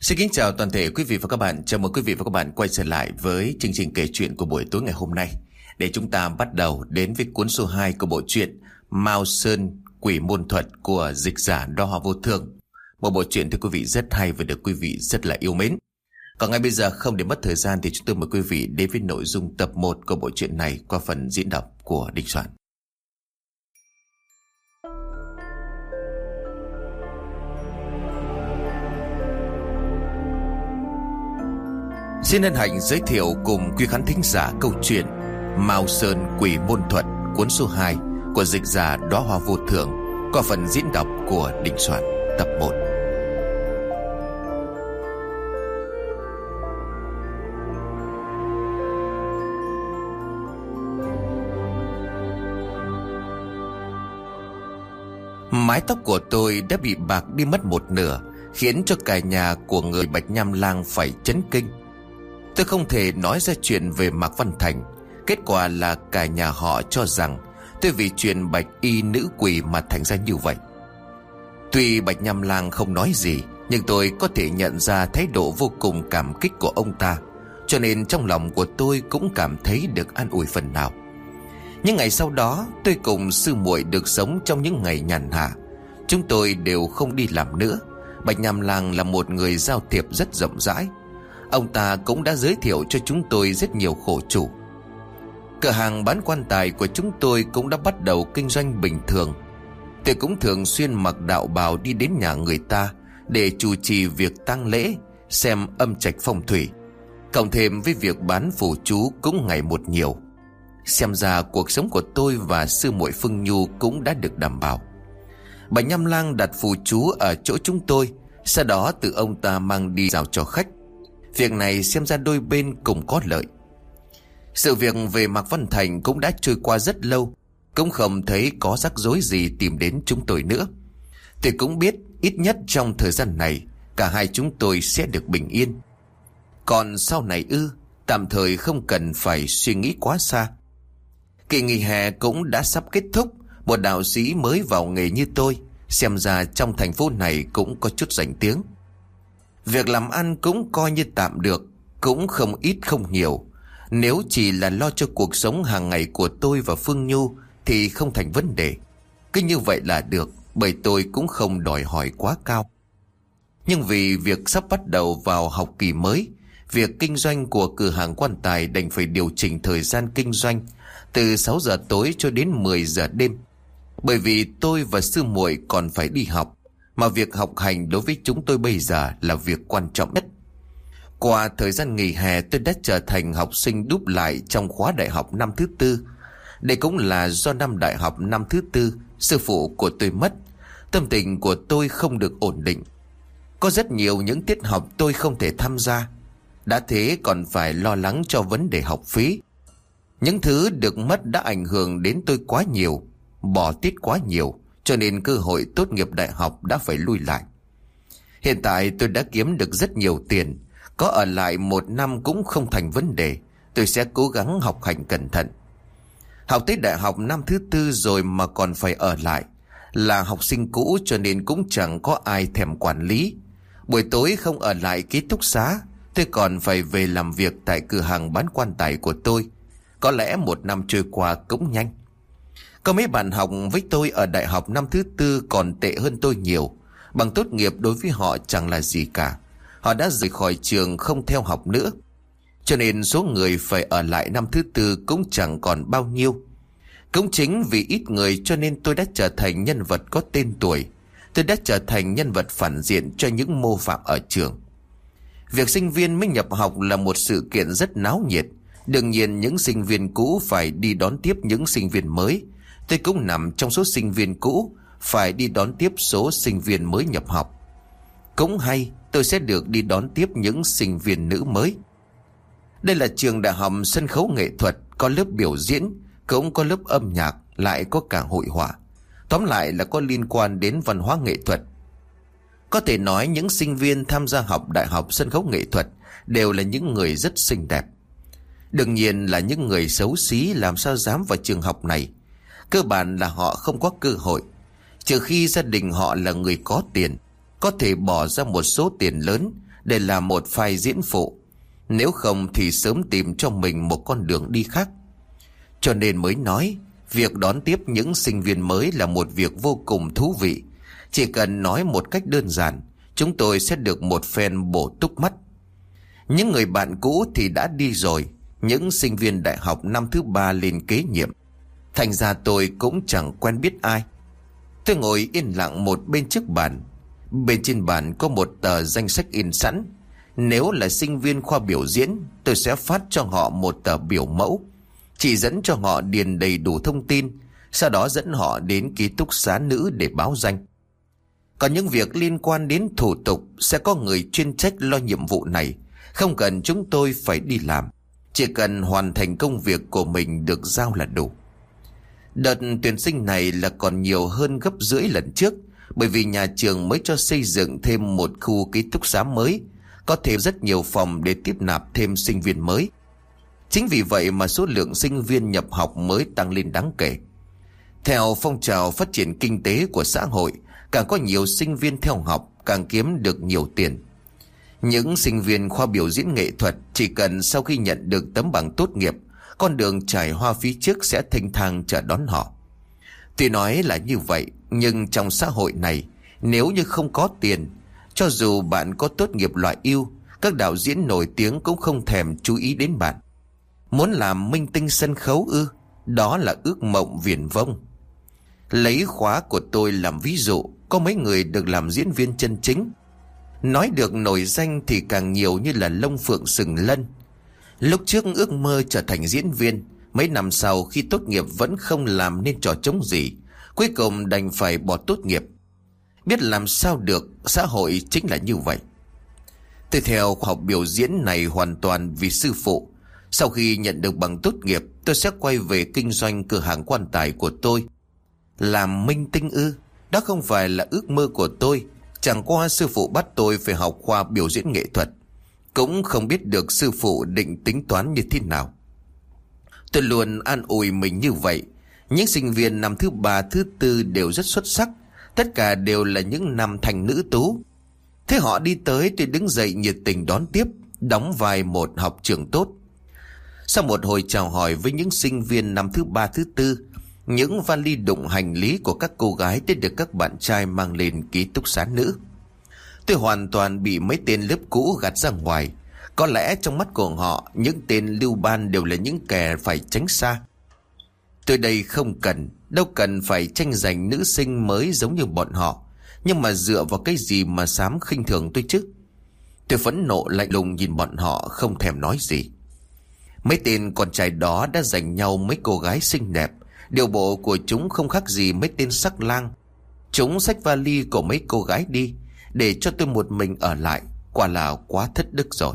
Xin kính chào toàn thể quý vị và các bạn. Chào mừng quý vị và các bạn quay trở lại với chương trình kể chuyện của buổi tối ngày hôm nay, để chúng ta bắt đầu đến với cuốn số 2 của bộ truyện Mao Sơn Quỷ Môn Thuật của dịch giả Đo Hoa Vô Thương. Một bộ truyện thưa quý vị rất hay và được quý vị rất là yêu mến. Còn ngay bây giờ không để mất thời gian thì chúng tôi mời quý vị đến với nội dung tập 1 của bộ truyện này qua phần diễn đọc của Đình Soạn. Xin hân hạnh giới thiệu cùng quý khán thính giả câu chuyện Mao Sơn Quỷ Môn Thuật cuốn số 2 của dịch giả Đóa Hoa Vô Thường qua phần diễn đọc của Đình Soạn tập 1. Mái tóc của tôi đã bị bạc đi mất một nửa, khiến cho cả nhà của người Bạch Nham Lang phải chấn kinh. Tôi không thể nói ra chuyện về Mạc Văn Thành. Kết quả là cả nhà họ cho rằng tôi vì chuyện bạch y nữ quỷ mà thành ra như vậy. Tuy Bạch Nham Lang không nói gì, nhưng tôi có thể nhận ra thái độ vô cùng cảm kích của ông ta, cho nên trong lòng của tôi cũng cảm thấy được an ủi phần nào. Những ngày sau đó, tôi cùng sư muội được sống trong những ngày nhàn hạ. Chúng tôi đều không đi làm nữa. Bạch Nham Lang là một người giao thiệp rất rộng rãi. Ông ta cũng đã giới thiệu cho chúng tôi rất nhiều khổ chủ. Cửa hàng bán quan tài của chúng tôi cũng đã bắt đầu kinh doanh bình thường. Tôi cũng thường xuyên mặc đạo bào đi đến nhà người ta để chủ trì việc tang lễ, xem âm trạch phong thủy. Cộng thêm với việc bán phù chú cũng ngày một nhiều. Xem ra cuộc sống của tôi và sư muội Phương Nhu cũng đã được đảm bảo. Bà Nham Lang đặt phù chú ở chỗ chúng tôi, sau đó tự ông ta mang đi giao cho khách. Việc này xem ra đôi bên cùng có lợi. Sự việc về Mạc Văn Thành cũng đã trôi qua rất lâu, cũng không thấy có rắc rối gì tìm đến chúng tôi nữa. Tôi cũng biết ít nhất trong thời gian này cả hai chúng tôi sẽ được bình yên. Còn sau này tạm thời không cần phải suy nghĩ quá xa. Kỳ nghỉ hè cũng đã sắp kết thúc. Một đạo sĩ mới vào nghề như tôi, xem ra trong thành phố này cũng có chút danh tiếng. Việc làm ăn cũng coi như tạm được, cũng không ít không nhiều. Nếu chỉ là lo cho cuộc sống hàng ngày của tôi và Phương Nhu thì không thành vấn đề. Cứ như vậy là được, bởi tôi cũng không đòi hỏi quá cao. Nhưng vì việc sắp bắt đầu vào học kỳ mới, việc kinh doanh của cửa hàng quan tài đành phải điều chỉnh thời gian kinh doanh từ 6 giờ tối cho đến 10 giờ đêm. Bởi vì tôi và sư muội còn phải đi học, mà việc học hành đối với chúng tôi bây giờ là việc quan trọng nhất. Qua thời gian nghỉ hè, tôi đã trở thành học sinh đúp lại trong khóa đại học năm thứ 4. Đây cũng là do năm đại học năm thứ 4 sư phụ của tôi mất, tâm tình của tôi không được ổn định. Có rất nhiều những tiết học tôi không thể tham gia. Đã thế còn phải lo lắng cho vấn đề học phí. Những thứ được mất đã ảnh hưởng đến tôi quá nhiều, bỏ tiết quá nhiều, cho nên cơ hội tốt nghiệp đại học đã phải lui lại. Hiện tại tôi đã kiếm được rất nhiều tiền, có ở lại 1 năm cũng không thành vấn đề. Tôi sẽ cố gắng học hành cẩn thận. Học tới đại học năm thứ 4 rồi mà còn phải ở lại. Là học sinh cũ cho nên cũng chẳng có ai thèm quản lý. Buổi tối không ở lại ký túc xá, tôi còn phải về làm việc tại cửa hàng bán quan tài của tôi. Có lẽ 1 năm trôi qua cũng nhanh. Có mấy bạn học với tôi ở đại học năm thứ 4 còn tệ hơn tôi nhiều. Bằng tốt nghiệp đối với họ chẳng là gì cả. Họ đã rời khỏi trường không theo học nữa. Cho nên số người phải ở lại năm thứ 4 cũng chẳng còn bao nhiêu. Cũng chính vì ít người cho nên tôi đã trở thành nhân vật có tên tuổi. Tôi đã trở thành nhân vật phản diện cho những mô phạm ở trường. Việc sinh viên mới nhập học là một sự kiện rất náo nhiệt. Đương nhiên những sinh viên cũ phải đi đón tiếp những sinh viên mới. Tôi cũng nằm trong số sinh viên cũ phải đi đón tiếp số sinh viên mới nhập học. Cũng hay, tôi sẽ được đi đón tiếp những sinh viên nữ mới. Đây là trường đại học sân khấu nghệ thuật, có lớp biểu diễn, cũng có lớp âm nhạc, lại có cả hội họa. Tóm lại là có liên quan đến văn hóa nghệ thuật. Có thể nói những sinh viên tham gia học đại học sân khấu nghệ thuật đều là những người rất xinh đẹp. Đương nhiên là những người xấu xí làm sao dám vào trường học này. Cơ bản là họ không có cơ hội, trừ khi gia đình họ là người có tiền, có thể bỏ ra một số tiền lớn để làm một vai diễn phụ. Nếu không thì sớm tìm cho mình một con đường đi khác. Cho nên mới nói, việc đón tiếp những sinh viên mới là một việc vô cùng thú vị. Chỉ cần nói một cách đơn giản, chúng tôi sẽ được một phen bổ túc mắt. Những người bạn cũ thì đã đi rồi, những sinh viên đại học năm thứ 3 lên kế nhiệm. Thành ra tôi cũng chẳng quen biết ai. Tôi ngồi yên lặng một bên trước bàn. Bên trên bàn có một tờ danh sách in sẵn. Nếu là sinh viên khoa biểu diễn, tôi sẽ phát cho họ một tờ biểu mẫu, chỉ dẫn cho họ điền đầy đủ thông tin, sau đó dẫn họ đến ký túc xá nữ để báo danh. Còn những việc liên quan đến thủ tục sẽ có người chuyên trách lo nhiệm vụ này, không cần chúng tôi phải đi làm, chỉ cần hoàn thành công việc của mình được giao là đủ. Đợt tuyển sinh này là còn nhiều hơn gấp rưỡi lần trước, bởi vì nhà trường mới cho xây dựng thêm một khu ký túc xá mới, có thêm rất nhiều phòng để tiếp nạp thêm sinh viên mới. Chính vì vậy mà số lượng sinh viên nhập học mới tăng lên đáng kể. Theo phong trào phát triển kinh tế của xã hội, càng có nhiều sinh viên theo học càng kiếm được nhiều tiền. Những sinh viên khoa biểu diễn nghệ thuật chỉ cần sau khi nhận được tấm bằng tốt nghiệp, con đường trải hoa phía trước sẽ thênh thang chờ đón họ. Tuy nói là như vậy, nhưng trong xã hội này, nếu như không có tiền, cho dù bạn có tốt nghiệp loại ưu, các đạo diễn nổi tiếng cũng không thèm chú ý đến bạn. Muốn làm minh tinh sân khấu ư? Đó là ước mộng viển vông. Lấy khóa của tôi làm ví dụ, có mấy người được làm diễn viên chân chính. Nói được nổi danh thì càng nhiều như là lông phượng sừng lân. Lúc trước ước mơ trở thành diễn viên, mấy năm sau khi tốt nghiệp vẫn không làm nên trò trống gì, cuối cùng đành phải bỏ tốt nghiệp. Biết làm sao được, xã hội chính là như vậy. Tôi theo học biểu diễn này hoàn toàn vì sư phụ. Sau khi nhận được bằng tốt nghiệp, tôi sẽ quay về kinh doanh cửa hàng quan tài của tôi. Làm minh tinh ư? Đó không phải là ước mơ của tôi. Chẳng qua sư phụ bắt tôi phải học khoa biểu diễn nghệ thuật. Cũng không biết được sư phụ định tính toán như thế nào. Tôi luôn an ủi mình như vậy. Những sinh viên năm thứ 3, thứ 4 đều rất xuất sắc. Tất cả đều là những nam thành nữ tú. Thế họ đi tới, tôi đứng dậy nhiệt tình đón tiếp, đóng vai một học trưởng tốt. Sau một hồi chào hỏi với những sinh viên năm thứ 3, thứ 4, những vali đựng hành lý của các cô gái đã được các bạn trai mang lên ký túc xá nữ. Tôi hoàn toàn bị mấy tên lớp cũ gạt ra ngoài. Có lẽ trong mắt của họ, những tên lưu ban đều là những kẻ phải tránh xa. Tôi đây không cần, đâu cần phải tranh giành nữ sinh mới giống như bọn họ. Nhưng mà dựa vào cái gì mà dám khinh thường tôi chứ? Tôi phẫn nộ lạnh lùng nhìn bọn họ không thèm nói gì. Mấy tên con trai đó đã giành nhau mấy cô gái xinh đẹp. Điều bộ của chúng không khác gì mấy tên sắc lang. Chúng xách vali của mấy cô gái đi, để cho tôi một mình ở lại. Quả là quá thất đức rồi.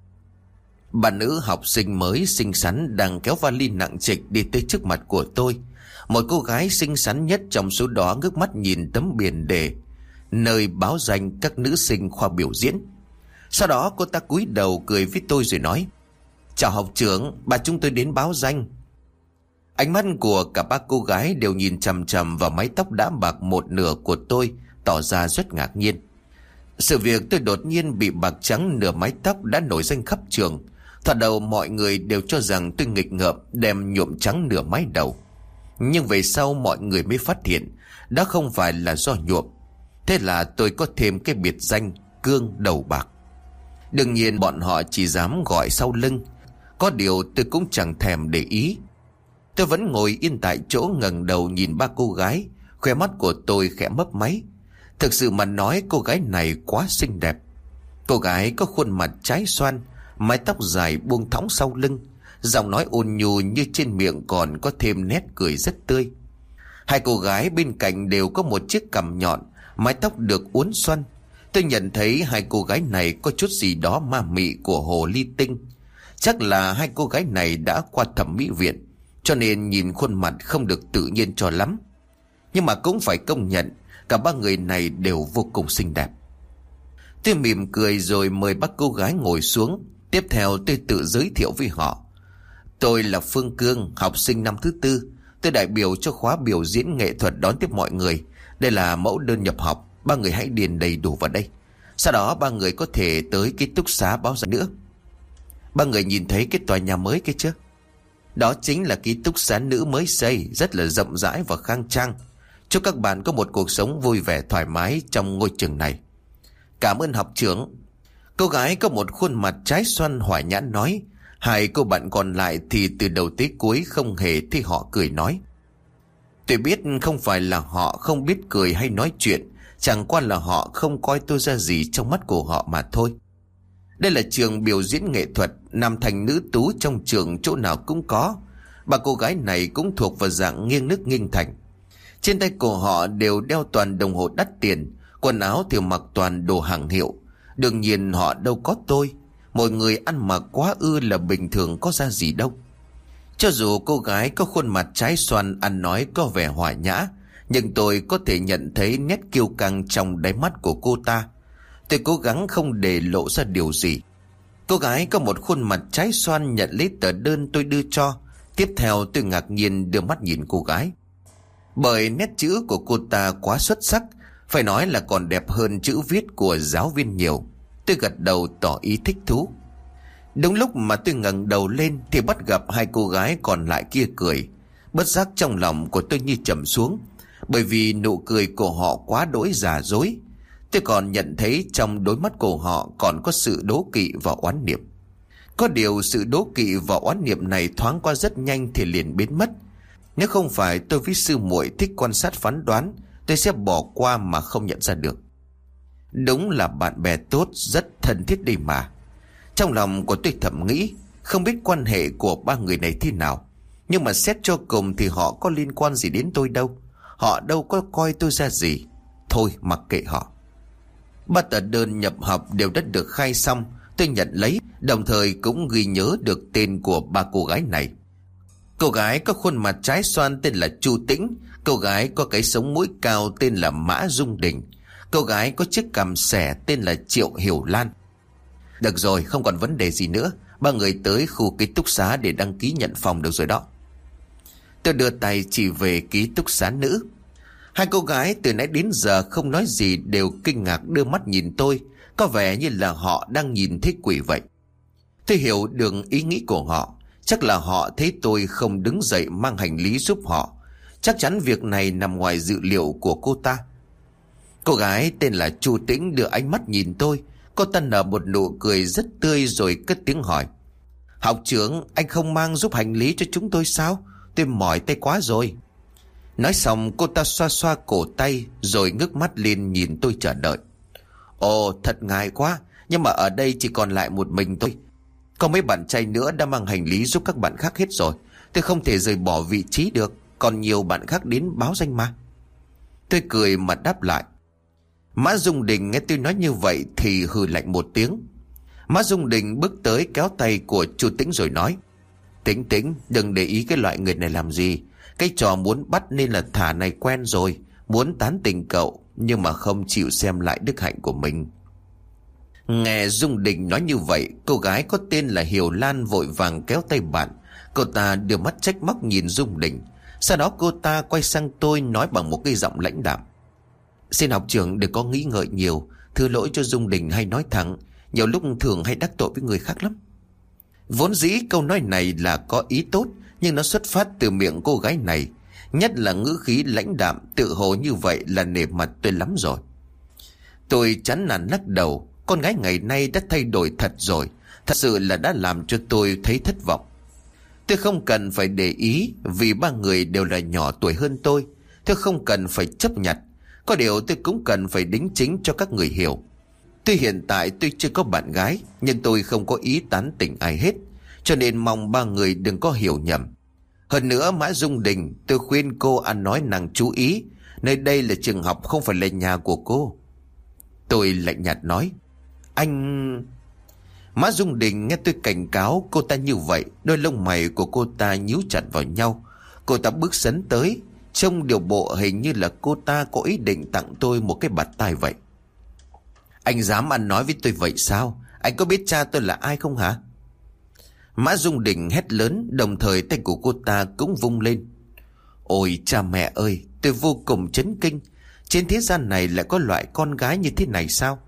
Bà nữ học sinh mới xinh xắn đang kéo vali nặng trịch đi tới trước mặt của tôi. Một cô gái xinh xắn nhất trong số đó ngước mắt nhìn tấm biển đề nơi báo danh các nữ sinh khoa biểu diễn. Sau đó cô ta cúi đầu cười với tôi rồi nói: "Chào học trưởng, bà chúng tôi đến báo danh." Ánh mắt của cả ba cô gái đều nhìn chằm chằm vào mái tóc đã bạc một nửa của tôi, tỏ ra rất ngạc nhiên. Sự việc tôi đột nhiên bị bạc trắng nửa mái tóc đã nổi danh khắp trường. Thoạt đầu mọi người đều cho rằng tôi nghịch ngợm đem nhuộm trắng nửa mái đầu. Nhưng về sau mọi người mới phát hiện đó không phải là do nhuộm. Thế là tôi có thêm cái biệt danh Cương đầu bạc. Đương nhiên bọn họ chỉ dám gọi sau lưng. Có điều tôi cũng chẳng thèm để ý. Tôi vẫn ngồi yên tại chỗ ngẩng đầu nhìn ba cô gái. Khóe mắt của tôi khẽ mấp máy. Thực sự mà nói, cô gái này quá xinh đẹp. Cô gái có khuôn mặt trái xoan, mái tóc dài buông thõng sau lưng, giọng nói ôn nhu như trên miệng còn có thêm nét cười rất tươi. Hai cô gái bên cạnh đều có một chiếc cằm nhọn, mái tóc được uốn xoăn. Tôi nhận thấy hai cô gái này có chút gì đó ma mị của hồ ly tinh. Chắc là hai cô gái này đã qua thẩm mỹ viện, cho nên nhìn khuôn mặt không được tự nhiên cho lắm. Nhưng mà cũng phải công nhận, cả ba người này đều vô cùng xinh đẹp. Tôi mỉm cười rồi mời ba cô gái ngồi xuống. Tiếp theo tôi tự giới thiệu với họ. Tôi là Phương Cương, học sinh năm thứ 4. Tôi đại biểu cho khóa biểu diễn nghệ thuật đón tiếp mọi người. Đây là mẫu đơn nhập học, ba người hãy điền đầy đủ vào đây. Sau đó ba người có thể tới ký túc xá báo ra nữa. Ba người nhìn thấy cái tòa nhà mới kia chưa? Đó chính là ký túc xá nữ mới xây, rất là rộng rãi và khang trang. Chúc các bạn có một cuộc sống vui vẻ thoải mái trong ngôi trường này. Cảm ơn học trưởng. Cô gái có một khuôn mặt trái xoan hỏa nhãn nói. Hai cô bạn còn lại thì từ đầu tới cuối không hề thấy họ cười nói. Tôi biết không phải là họ không biết cười hay nói chuyện, chẳng qua là họ không coi tôi ra gì trong mắt của họ mà thôi. Đây là trường biểu diễn nghệ thuật, nam thành nữ tú trong trường chỗ nào cũng có. Ba cô gái này cũng thuộc vào dạng nghiêng nước nghiêng thành. Trên tay của họ đều đeo toàn đồng hồ đắt tiền, quần áo thì mặc toàn đồ hàng hiệu. Đương nhiên họ đâu có tôi, mọi người ăn mặc quá ư là bình thường, có ra gì đâu. Cho dù cô gái có khuôn mặt trái xoan, ăn nói có vẻ hòa nhã, nhưng tôi có thể nhận thấy nét kiêu căng trong đáy mắt của cô ta. Tôi cố gắng không để lộ ra điều gì. Cô gái có một khuôn mặt trái xoan nhận lấy tờ đơn tôi đưa cho. Tiếp theo tôi ngạc nhiên đưa mắt nhìn cô gái, bởi nét chữ của cô ta quá xuất sắc, phải nói là còn đẹp hơn chữ viết của giáo viên nhiều. Tôi gật đầu tỏ ý thích thú. Đúng lúc mà tôi ngẩng đầu lên thì bắt gặp hai cô gái còn lại kia cười. Bất giác trong lòng của tôi như trầm xuống, bởi vì nụ cười của họ quá đỗi giả dối. Tôi còn nhận thấy trong đôi mắt của họ còn có sự đố kỵ và oán niệm. Có điều sự đố kỵ và oán niệm này thoáng qua rất nhanh thì liền biến mất. Nếu không phải tôi với sư muội thích quan sát phán đoán, tôi sẽ bỏ qua mà không nhận ra được. Đúng là bạn bè tốt, rất thân thiết đi mà. Trong lòng của tôi thầm nghĩ, không biết quan hệ của ba người này thế nào, nhưng mà xét cho cùng thì họ có liên quan gì đến tôi đâu. Họ đâu có coi tôi ra gì. Thôi mặc kệ họ. Ba tờ đơn nhập học đều đã được khai xong. Tôi nhận lấy, đồng thời cũng ghi nhớ được tên của ba cô gái này. Cô gái có khuôn mặt trái xoan tên là Chu Tĩnh. Cô gái có cái sống mũi cao tên là Mã Dung Đình. Cô gái có chiếc cằm xẻ tên là Triệu Hiểu Lan. Được rồi, không còn vấn đề gì nữa. Ba người tới khu ký túc xá để đăng ký nhận phòng được rồi đó. Tôi đưa tay chỉ về ký túc xá nữ. Hai cô gái từ nãy đến giờ không nói gì đều kinh ngạc đưa mắt nhìn tôi, có vẻ như là họ đang nhìn thấy quỷ vậy. Tôi hiểu được ý nghĩ của họ. Chắc là họ thấy tôi không đứng dậy mang hành lý giúp họ. Chắc chắn việc này nằm ngoài dự liệu của cô ta. Cô gái tên là Chu Tĩnh đưa ánh mắt nhìn tôi. Cô ta nở một nụ cười rất tươi rồi cất tiếng hỏi. Học trưởng, anh không mang giúp hành lý cho chúng tôi sao? Tôi mỏi tay quá rồi. Nói xong cô ta xoa xoa cổ tay rồi ngước mắt lên nhìn tôi chờ đợi. Ồ, thật ngại quá, nhưng mà ở đây chỉ còn lại một mình tôi. Có mấy bạn trai nữa đã mang hành lý giúp các bạn khác hết rồi. Tôi không thể rời bỏ vị trí được, còn nhiều bạn khác đến báo danh mà. Tôi cười mà đáp lại. Mã Dung Đình nghe tôi nói như vậy thì hừ lạnh một tiếng. Mã Dung Đình bước tới kéo tay của Chu Tĩnh rồi nói. Tĩnh Tĩnh, đừng để ý cái loại người này làm gì. Cái trò muốn bắt nên là thả này quen rồi. Muốn tán tình cậu, nhưng mà không chịu xem lại đức hạnh của mình. Nghe Dung Đình nói như vậy, cô gái có tên là Hiểu Lan vội vàng kéo tay bạn. Cô ta đưa mắt trách móc nhìn Dung Đình. Sau đó cô ta quay sang tôi nói bằng một cái giọng lãnh đạm. Xin học trưởng đừng có nghĩ ngợi nhiều. Thưa lỗi cho Dung Đình hay nói thẳng, nhiều lúc thường hay đắc tội với người khác lắm. Vốn dĩ câu nói này là có ý tốt, nhưng nó xuất phát từ miệng cô gái này, nhất là ngữ khí lãnh đạm tự hồ như vậy là nể mặt tôi lắm rồi. Tôi chán nản lắc đầu. Con gái ngày nay đã thay đổi thật rồi. Thật sự là đã làm cho tôi thấy thất vọng. Tôi không cần phải để ý, vì ba người đều là nhỏ tuổi hơn tôi. Tôi không cần phải chấp nhận. Có điều tôi cũng cần phải đính chính cho các người hiểu. Tuy hiện tại tôi chưa có bạn gái, nhưng tôi không có ý tán tỉnh ai hết, cho nên mong ba người đừng có hiểu nhầm. Hơn nữa Mã Dung Đình, tôi khuyên cô ăn nói nàng chú ý. Nơi đây là trường học, không phải là nhà của cô. Tôi lạnh nhạt nói. Anh... Mã Dung Đình nghe tôi cảnh cáo cô ta như vậy, đôi lông mày của cô ta nhíu chặt vào nhau. Cô ta bước sấn tới, trông điều bộ hình như là cô ta có ý định tặng tôi một cái bạt tai vậy. Anh dám ăn nói với tôi vậy sao? Anh có biết cha tôi là ai không hả? Mã Dung Đình hét lớn, đồng thời tay của cô ta cũng vung lên. Ôi cha mẹ ơi, tôi vô cùng chấn kinh. Trên thế gian này lại có loại con gái như thế này sao?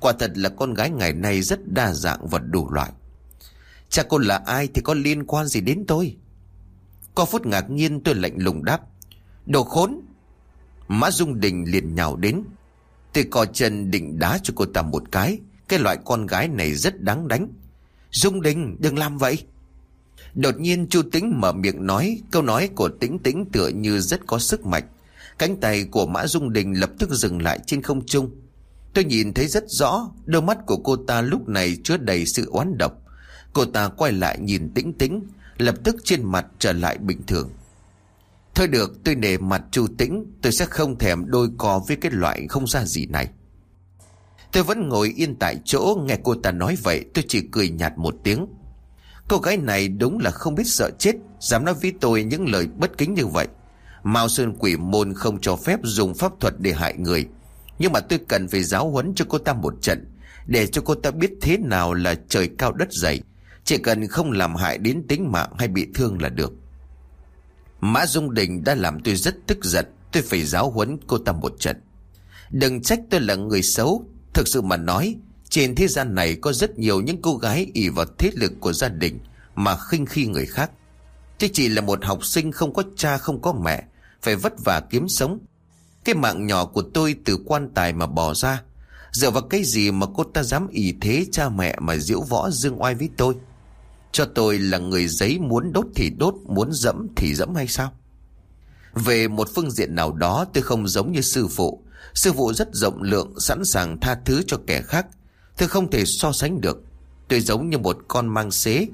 Quả thật là con gái ngày nay rất đa dạng và đủ loại. Cha cô là ai thì có liên quan gì đến tôi? Qua phút ngạc nhiên tôi lạnh lùng đáp: Đồ khốn! Mã Dung Đình liền nhào đến. Tôi co chân định đá cho cô ta một cái. Cái loại con gái này rất đáng đánh. Dung Đình, đừng làm vậy! Đột nhiên Chu Tĩnh mở miệng nói. Câu nói của Tĩnh Tĩnh tựa như rất có sức mạnh. Cánh tay của Mã Dung Đình lập tức dừng lại trên không trung. Tôi nhìn thấy rất rõ, đôi mắt của cô ta lúc này chứa đầy sự oán độc. Cô ta quay lại nhìn Tĩnh Tĩnh, lập tức trên mặt trở lại bình thường. Thôi được, tôi nể mặt Chu Tĩnh, tôi sẽ không thèm đôi co với cái loại không ra gì này. Tôi vẫn ngồi yên tại chỗ, nghe cô ta nói vậy tôi chỉ cười nhạt một tiếng. Cô gái này đúng là không biết sợ chết, dám nói với tôi những lời bất kính như vậy. Mao Sơn Quỷ Môn không cho phép dùng pháp thuật để hại người, nhưng mà tôi cần phải giáo huấn cho cô ta một trận, để cho cô ta biết thế nào là trời cao đất dày. Chỉ cần không làm hại đến tính mạng hay bị thương là được. Mã Dung Đình đã làm tôi rất tức giận. Tôi phải giáo huấn cô ta một trận. Đừng trách tôi là người xấu. Thực sự mà nói, trên thế gian này có rất nhiều những cô gái ỷ vào thế lực của gia đình mà khinh khi người khác. Tôi chỉ là một học sinh không có cha không có mẹ, phải vất vả kiếm sống. Cái mạng nhỏ của tôi từ quan tài mà bỏ ra, dựa vào cái gì mà cô ta dám ỷ thế cha mẹ mà diễu võ dương oai với tôi? Cho tôi là người giấy, muốn đốt thì đốt, muốn dẫm thì dẫm hay sao? Về một phương diện nào đó tôi không giống như sư phụ. Sư phụ rất rộng lượng, sẵn sàng tha thứ cho kẻ khác. Tôi không thể so sánh được. Tôi giống như một con mang xế.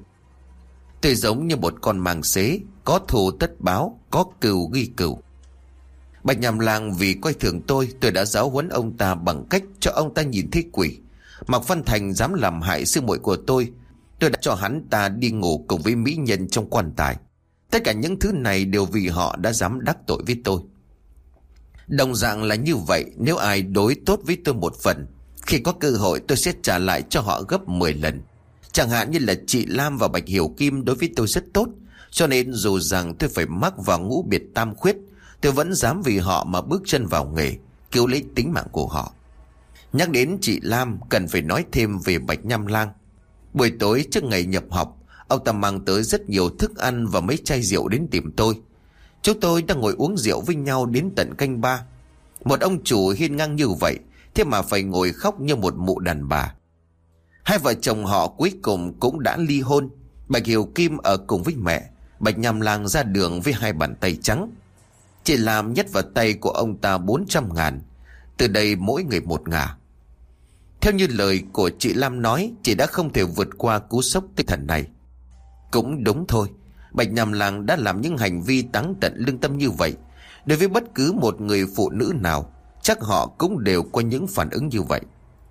Có thù tất báo, có cừu ghi cừu. Bạch Nhàm Lang vì coi thường tôi đã giáo huấn ông ta bằng cách cho ông ta nhìn thấy quỷ. Mạc Văn Thành dám làm hại sư muội của tôi đã cho hắn ta đi ngủ cùng với mỹ nhân trong quan tài. Tất cả những thứ này đều vì họ đã dám đắc tội với tôi. Đồng dạng là như vậy, nếu ai đối tốt với tôi một phần, khi có cơ hội tôi sẽ trả lại cho họ gấp 10 lần. Chẳng hạn như là chị Lam và Bạch Hiểu Kim đối với tôi rất tốt, cho nên dù rằng tôi phải mắc vào ngũ biệt tam khuyết, tôi vẫn dám vì họ mà bước chân vào nghề, cứu lấy tính mạng của họ. Nhắc đến chị Lam, cần phải nói thêm về Bạch Nham Lang. Buổi tối trước ngày nhập học, ông ta mang tới rất nhiều thức ăn và mấy chai rượu đến tìm tôi. Chúng tôi đang ngồi uống rượu với nhau đến tận canh ba. Một ông chủ hiên ngang như vậy, thế mà phải ngồi khóc như một mụ đàn bà. Hai vợ chồng họ cuối cùng cũng đã ly hôn. Bạch Hiểu Kim ở cùng với mẹ, Bạch Nham Lang ra đường với hai bàn tay trắng. Chị làm nhét vào tay của ông ta 400.000. Từ đây mỗi người một ngả. Theo như lời của chị Lam nói, chị đã không thể vượt qua cú sốc tinh thần này. Cũng đúng thôi, Bạch Nham Lang đã làm những hành vi táng tận lương tâm như vậy. Đối với bất cứ một người phụ nữ nào, chắc họ cũng đều có những phản ứng như vậy.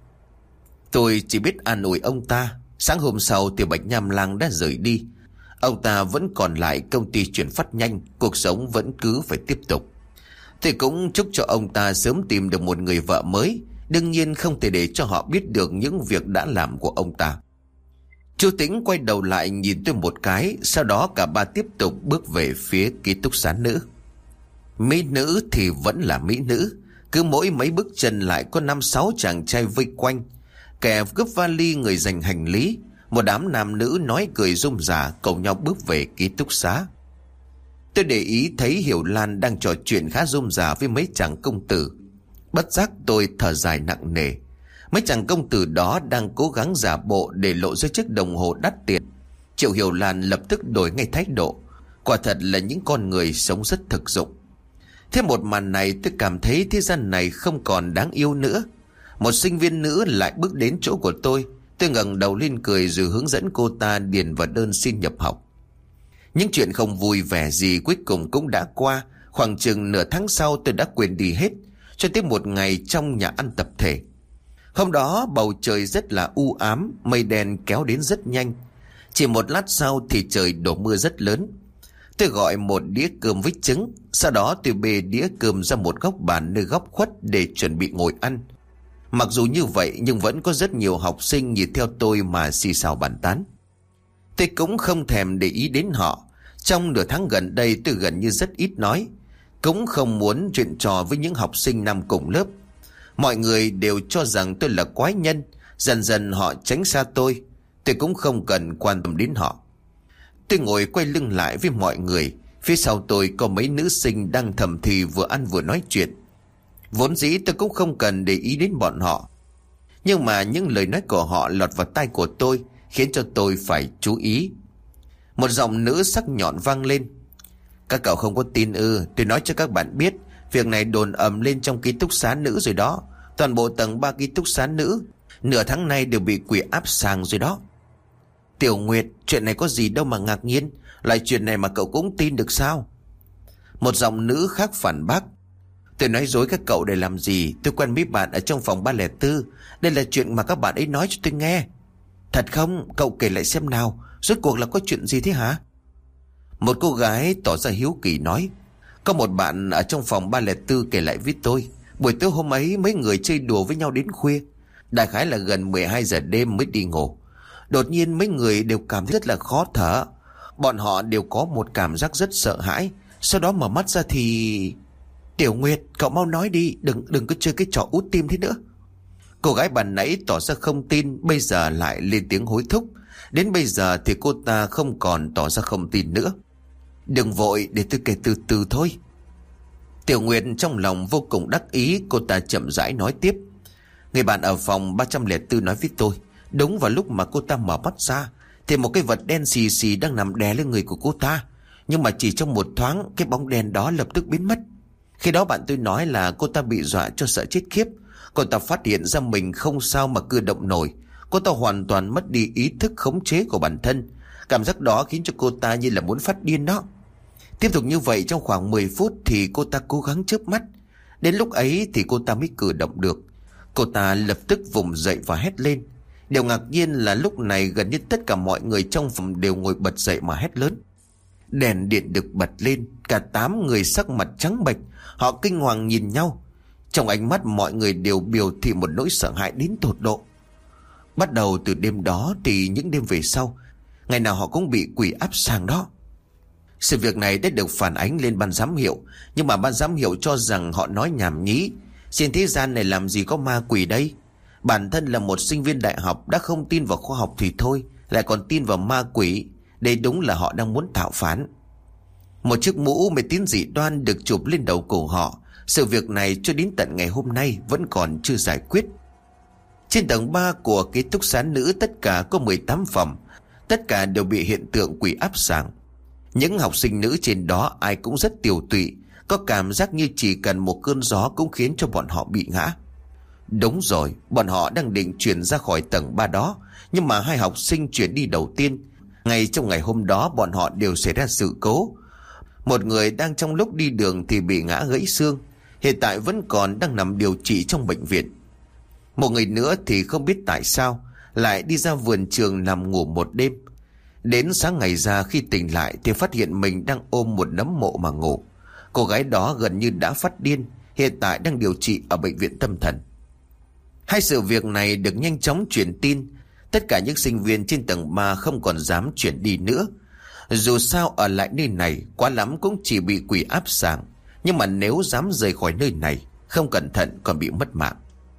Tôi chỉ biết an ủi ông ta. Sáng hôm sau thì Bạch Nham Lang đã rời đi. Ông ta vẫn còn lại công ty chuyển phát nhanh, cuộc sống vẫn cứ phải tiếp tục. Tôi cũng chúc cho ông ta sớm tìm được một người vợ mới. Đương nhiên không thể để cho họ biết được những việc đã làm của ông ta. Chu Tĩnh quay đầu lại nhìn tôi một cái, sau đó cả ba tiếp tục bước về phía ký túc xá nữ. Mỹ nữ thì vẫn là mỹ nữ, cứ mỗi mấy bước chân lại có 5-6 chàng trai vây quanh, kẻ gấp vali, người giành hành lý. Một đám nam nữ nói cười rôm rả cùng nhau bước về ký túc xá. Tôi để ý thấy Hiểu Lan đang trò chuyện khá rôm rả với mấy chàng công tử. Bất giác tôi thở dài nặng nề. Mấy chàng công tử đó đang cố gắng giả bộ để lộ ra chiếc đồng hồ đắt tiền. Triệu Hiểu Lan lập tức đổi ngay thái độ. Quả thật là những con người sống rất thực dụng. Thế một màn này tôi cảm thấy thế gian này không còn đáng yêu nữa. Một sinh viên nữ lại bước đến chỗ của tôi. Tôi ngẩng đầu lên cười rồi hướng dẫn cô ta điền vào đơn xin nhập học. Những chuyện không vui vẻ gì cuối cùng cũng đã qua. Khoảng chừng nửa tháng sau tôi đã quên đi hết, cho tới một ngày trong nhà ăn tập thể. Hôm đó bầu trời rất là u ám, mây đen kéo đến rất nhanh. Chỉ một lát sau thì trời đổ mưa rất lớn. Tôi gọi một đĩa cơm với trứng, sau đó tôi bê đĩa cơm ra một góc bàn nơi góc khuất để chuẩn bị ngồi ăn. Mặc dù như vậy nhưng vẫn có rất nhiều học sinh nhìn theo tôi mà xì xào bàn tán. Tôi cũng không thèm để ý đến họ. Trong nửa tháng gần đây tôi gần như rất ít nói, cũng không muốn chuyện trò với những học sinh năm cùng lớp. Mọi người đều cho rằng tôi là quái nhân. Dần dần họ tránh xa tôi. Tôi cũng không cần quan tâm đến họ. Tôi ngồi quay lưng lại với mọi người. Phía sau tôi có mấy nữ sinh đang thầm thì vừa ăn vừa nói chuyện. Vốn dĩ tôi cũng không cần để ý đến bọn họ, nhưng mà những lời nói của họ lọt vào tai của tôi, khiến cho tôi phải chú ý. Một giọng nữ sắc nhọn vang lên. Các cậu không có tin ư? Tôi nói cho các bạn biết, việc này đồn ầm lên trong ký túc xá nữ rồi đó. Toàn bộ tầng 3 ký túc xá nữ nửa tháng nay đều bị quỷ áp sàng rồi đó. Tiểu Nguyệt, chuyện này có gì đâu mà ngạc nhiên. Loại chuyện này mà cậu cũng tin được sao? Một giọng nữ khác phản bác. Tôi nói dối các cậu để làm gì? Tôi quen mấy bạn ở trong phòng 304. Đây là chuyện mà các bạn ấy nói cho tôi nghe. Thật không? Cậu kể lại xem nào. Rốt cuộc là có chuyện gì thế hả? Một cô gái tỏ ra hiếu kỳ nói. Có một bạn ở trong phòng 304 kể lại với tôi. Buổi tối hôm ấy mấy người chơi đùa với nhau đến khuya. Đại khái là gần 12 giờ đêm mới đi ngủ. Đột nhiên mấy người đều cảm thấy rất là khó thở. Bọn họ đều có một cảm giác rất sợ hãi. Sau đó mở mắt ra thì... Tiểu Nguyệt, cậu mau nói đi. Đừng có chơi cái trò út tim thế nữa. Cô gái ban nãy tỏ ra không tin, bây giờ lại lên tiếng hối thúc. Đến bây giờ thì cô ta không còn tỏ ra không tin nữa. Đừng vội, để tôi kể từ từ thôi. Tiểu Nguyệt trong lòng vô cùng đắc ý. Cô ta chậm rãi nói tiếp. Người bạn ở phòng 304 nói với tôi, đúng vào lúc mà cô ta mở mắt ra thì một cái vật đen xì xì đang nằm đè lên người của cô ta. Nhưng mà chỉ trong một thoáng, cái bóng đen đó lập tức biến mất. Khi đó bạn tôi nói là cô ta bị dọa cho sợ chết khiếp. Cô ta phát hiện ra mình không sao mà cử động nổi. Cô ta hoàn toàn mất đi ý thức khống chế của bản thân. Cảm giác đó khiến cho cô ta như là muốn phát điên đó. Tiếp tục như vậy trong khoảng 10 phút thì cô ta cố gắng chớp mắt. Đến lúc ấy thì cô ta mới cử động được. Cô ta lập tức vùng dậy và hét lên. Điều ngạc nhiên là lúc này gần như tất cả mọi người trong phòng đều ngồi bật dậy mà hét lớn. Đèn điện được bật lên, cả 8 người sắc mặt trắng bệch. Họ kinh hoàng nhìn nhau. Trong ánh mắt mọi người đều biểu thị một nỗi sợ hãi đến tột độ. Bắt đầu từ đêm đó thì những đêm về sau, ngày nào họ cũng bị quỷ áp sàng đó. Sự việc này đã được phản ánh lên ban giám hiệu, nhưng mà ban giám hiệu cho rằng họ nói nhảm nhí. Trên thế gian này làm gì có ma quỷ đây? Bản thân là một sinh viên đại học đã không tin vào khoa học thì thôi, lại còn tin vào ma quỷ. Đây đúng là họ đang muốn tạo phản. Một chiếc mũ mê tín dị đoan được chụp lên đầu cổ họ. Sự việc này cho đến tận ngày hôm nay vẫn còn chưa giải quyết. Trên tầng 3 của ký túc xá nữ tất cả có 18 phòng. Tất cả đều bị hiện tượng quỷ áp sàng. Những học sinh nữ trên đó ai cũng rất tiều tụy, có cảm giác như chỉ cần một cơn gió cũng khiến cho bọn họ bị ngã. Đúng rồi, bọn họ đang định chuyển ra khỏi tầng 3 đó, nhưng mà 2 học sinh chuyển đi đầu tiên. Ngay trong ngày hôm đó bọn họ đều xảy ra sự cố. Một người đang trong lúc đi đường thì bị ngã gãy xương, hiện tại vẫn còn đang nằm điều trị trong bệnh viện. Một người nữa thì không biết tại sao lại đi ra vườn trường nằm ngủ một đêm. Đến sáng ngày ra khi tỉnh lại thì phát hiện mình đang ôm một nấm mộ mà ngủ. Cô gái đó gần như đã phát điên, hiện tại đang điều trị ở bệnh viện tâm thần. Hai sự việc này được nhanh chóng truyền tin. Tất cả những sinh viên trên tầng 3 không còn dám chuyển đi nữa. Dù sao ở lại nơi này quá lắm cũng chỉ bị quỷ áp sàng. Nhưng mà nếu dám rời khỏi nơi này, không cẩn thận còn bị mất mạng.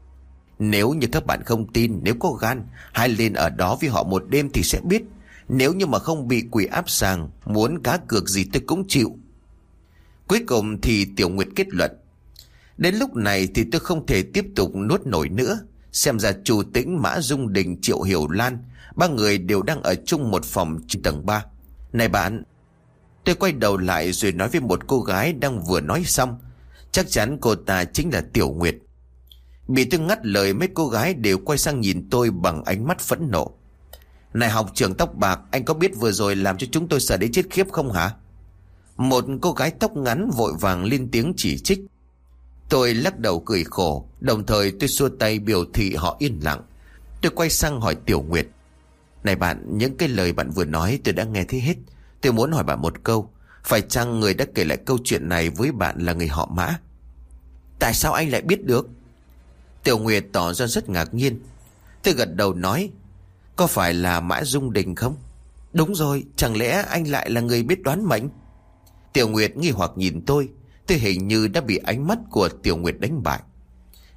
Nếu như các bạn không tin, nếu có gan, hãy lên ở đó với họ một đêm thì sẽ biết. Nếu như mà không bị quỷ áp sàng, muốn cá cược gì tôi cũng chịu. Cuối cùng thì Tiểu Nguyệt kết luận. Đến lúc này thì tôi không thể tiếp tục nuốt nổi nữa. Xem ra Chu Tĩnh, Mã Dung Đình, Triệu Hiểu Lan, 3 người đều đang ở chung một phòng trên tầng 3. Này bạn. Tôi quay đầu lại rồi nói với một cô gái đang vừa nói xong. Chắc chắn cô ta chính là Tiểu Nguyệt. Bị tôi ngắt lời, mấy cô gái đều quay sang nhìn tôi bằng ánh mắt phẫn nộ. Này học trưởng tóc bạc, anh có biết vừa rồi làm cho chúng tôi sợ đến chết khiếp không hả? Một cô gái tóc ngắn vội vàng lên tiếng chỉ trích. Tôi lắc đầu cười khổ, đồng thời tôi xua tay biểu thị họ yên lặng. Tôi quay sang hỏi Tiểu Nguyệt. Này bạn, những cái lời bạn vừa nói tôi đã nghe thấy hết. Tôi muốn hỏi bạn một câu. Phải chăng người đã kể lại câu chuyện này với bạn là người họ Mã? Tại sao anh lại biết được? Tiểu Nguyệt tỏ ra rất ngạc nhiên. Tôi gật đầu nói. Có phải là Mã Dung Đình không? Đúng rồi, chẳng lẽ anh lại là người biết đoán mệnh? Tiểu Nguyệt nghi hoặc nhìn tôi. Tôi hình như đã bị ánh mắt của Tiểu Nguyệt đánh bại.